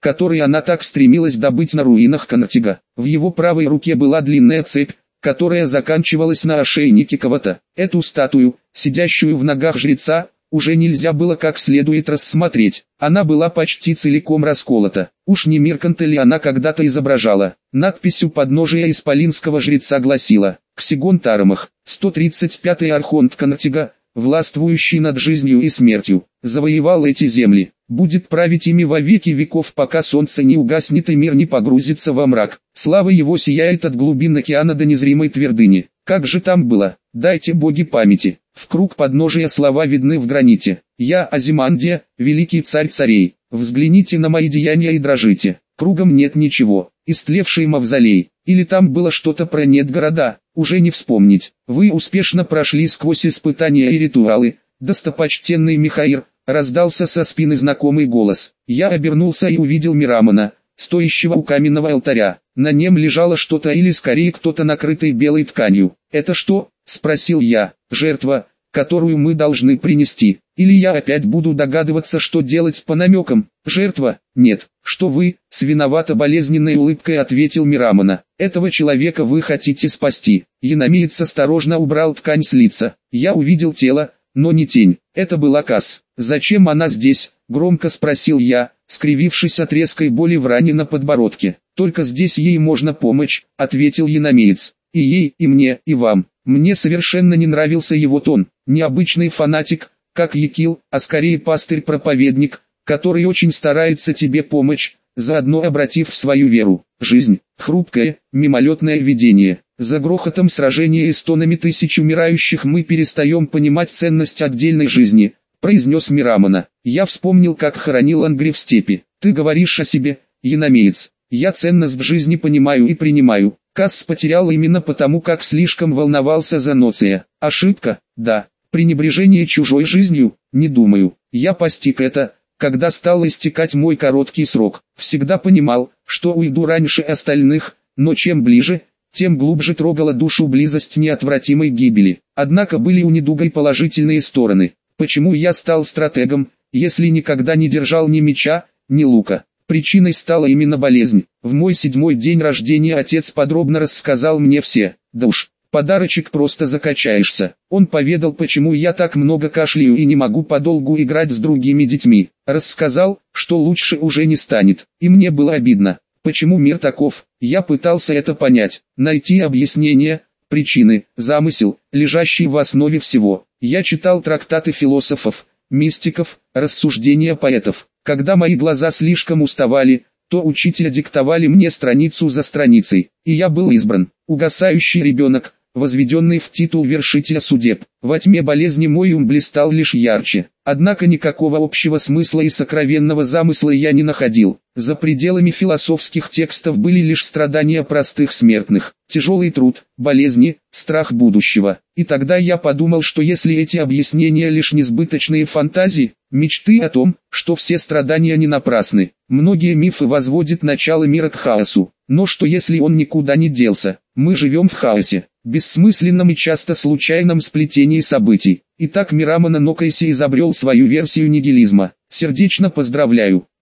который она так стремилась добыть на руинах Конатига. В его правой руке была длинная цепь, которая заканчивалась на ошейнике кого-то. Эту статую, сидящую в ногах жреца, уже нельзя было как следует рассмотреть. Она была почти целиком расколота. Уж не Мирканта ли она когда-то изображала? Надпись у подножия исполинского жреца гласила: «Ксигон Тарамах, сто тридцать пятый архонт Конатига, властвующий над жизнью и смертью, завоевал эти земли, будет править ими во веки веков, пока солнце не угаснет и мир не погрузится во мрак. Слава его сияет от глубин океана до незримой твердыни». Как же там было? Дайте боги памяти. В круг подножия слова видны в граните. «Я Азимандия, великий царь царей. Взгляните на мои деяния и дрожите». Кругом нет ничего. Истлевший мавзолей. Или там было что-то про нет города, уже не вспомнить. Вы успешно прошли сквозь испытания и ритуалы. Достопочтенный Михаир, раздался со спины знакомый голос. Я обернулся и увидел Мирамона, стоящего у каменного алтаря. На нем лежало что-то, или скорее кто-то, накрытый белой тканью. «Это что?» — спросил я. «Жертва, которую мы должны принести. Или я опять буду догадываться, что делать по намекам?» «Жертва? Нет. Что вы?» — с виновато-болезненной улыбкой ответил Мирамона. «Этого человека вы хотите спасти». Яномеец осторожно убрал ткань с лица. Я увидел тело, но не тень. Это была Касс. «Зачем она здесь?» — громко спросил я, скривившись от резкой боли в ране на подбородке. «Только здесь ей можно помочь», — ответил Яномеец. «И ей, и мне, и вам». Мне совершенно не нравился его тон. Необычный фанатик, как Якил, а скорее пастырь-проповедник, который очень старается тебе помочь, заодно обратив в свою веру. Жизнь — хрупкое, мимолетное видение. За грохотом сражения и стонами тысяч умирающих мы перестаем понимать ценность отдельной жизни, произнес Мирамона. Я вспомнил, как хоронил Ангри в степи. Ты говоришь о себе, Яномеец. Я ценность жизни понимаю и принимаю. Касс потерял именно потому, как слишком волновался за Ноция. Ошибка? Да. Пренебрежение чужой жизнью? Не думаю. Я постиг это, когда стал истекать мой короткий срок. Всегда понимал, что уйду раньше остальных, но чем ближе, тем глубже трогала душу близость неотвратимой гибели. Однако были у недуга и положительные стороны. Почему я стал стратегом, если никогда не держал ни меча, ни лука? Причиной стала именно болезнь. В мой седьмой день рождения отец подробно рассказал мне все. Да уж, подарочек, просто закачаешься. Он поведал, почему я так много кашляю и не могу подолгу играть с другими детьми. Рассказал, что лучше уже не станет. И мне было обидно. Почему мир таков? Я пытался это понять, найти объяснение, причины, замысел, лежащий в основе всего. Я читал трактаты философов, мистиков, рассуждения поэтов. Когда мои глаза слишком уставали, то учителя диктовали мне страницу за страницей, и я был избран. Угасающий ребенок, возведенный в титул вершителя судеб. Во тьме болезни мой ум блистал лишь ярче. Однако никакого общего смысла и сокровенного замысла я не находил. За пределами философских текстов были лишь страдания простых смертных, тяжелый труд, болезни, страх будущего. И тогда я подумал, что если эти объяснения лишь несбыточные фантазии, мечты о том, что все страдания не напрасны, многие мифы возводят начало мира к хаосу. Но что если он никуда не делся? Мы живем в хаосе, бессмысленном и часто случайном сплетении событий. Итак, Мирамона Нокайси изобрел свою версию нигилизма. Сердечно поздравляю.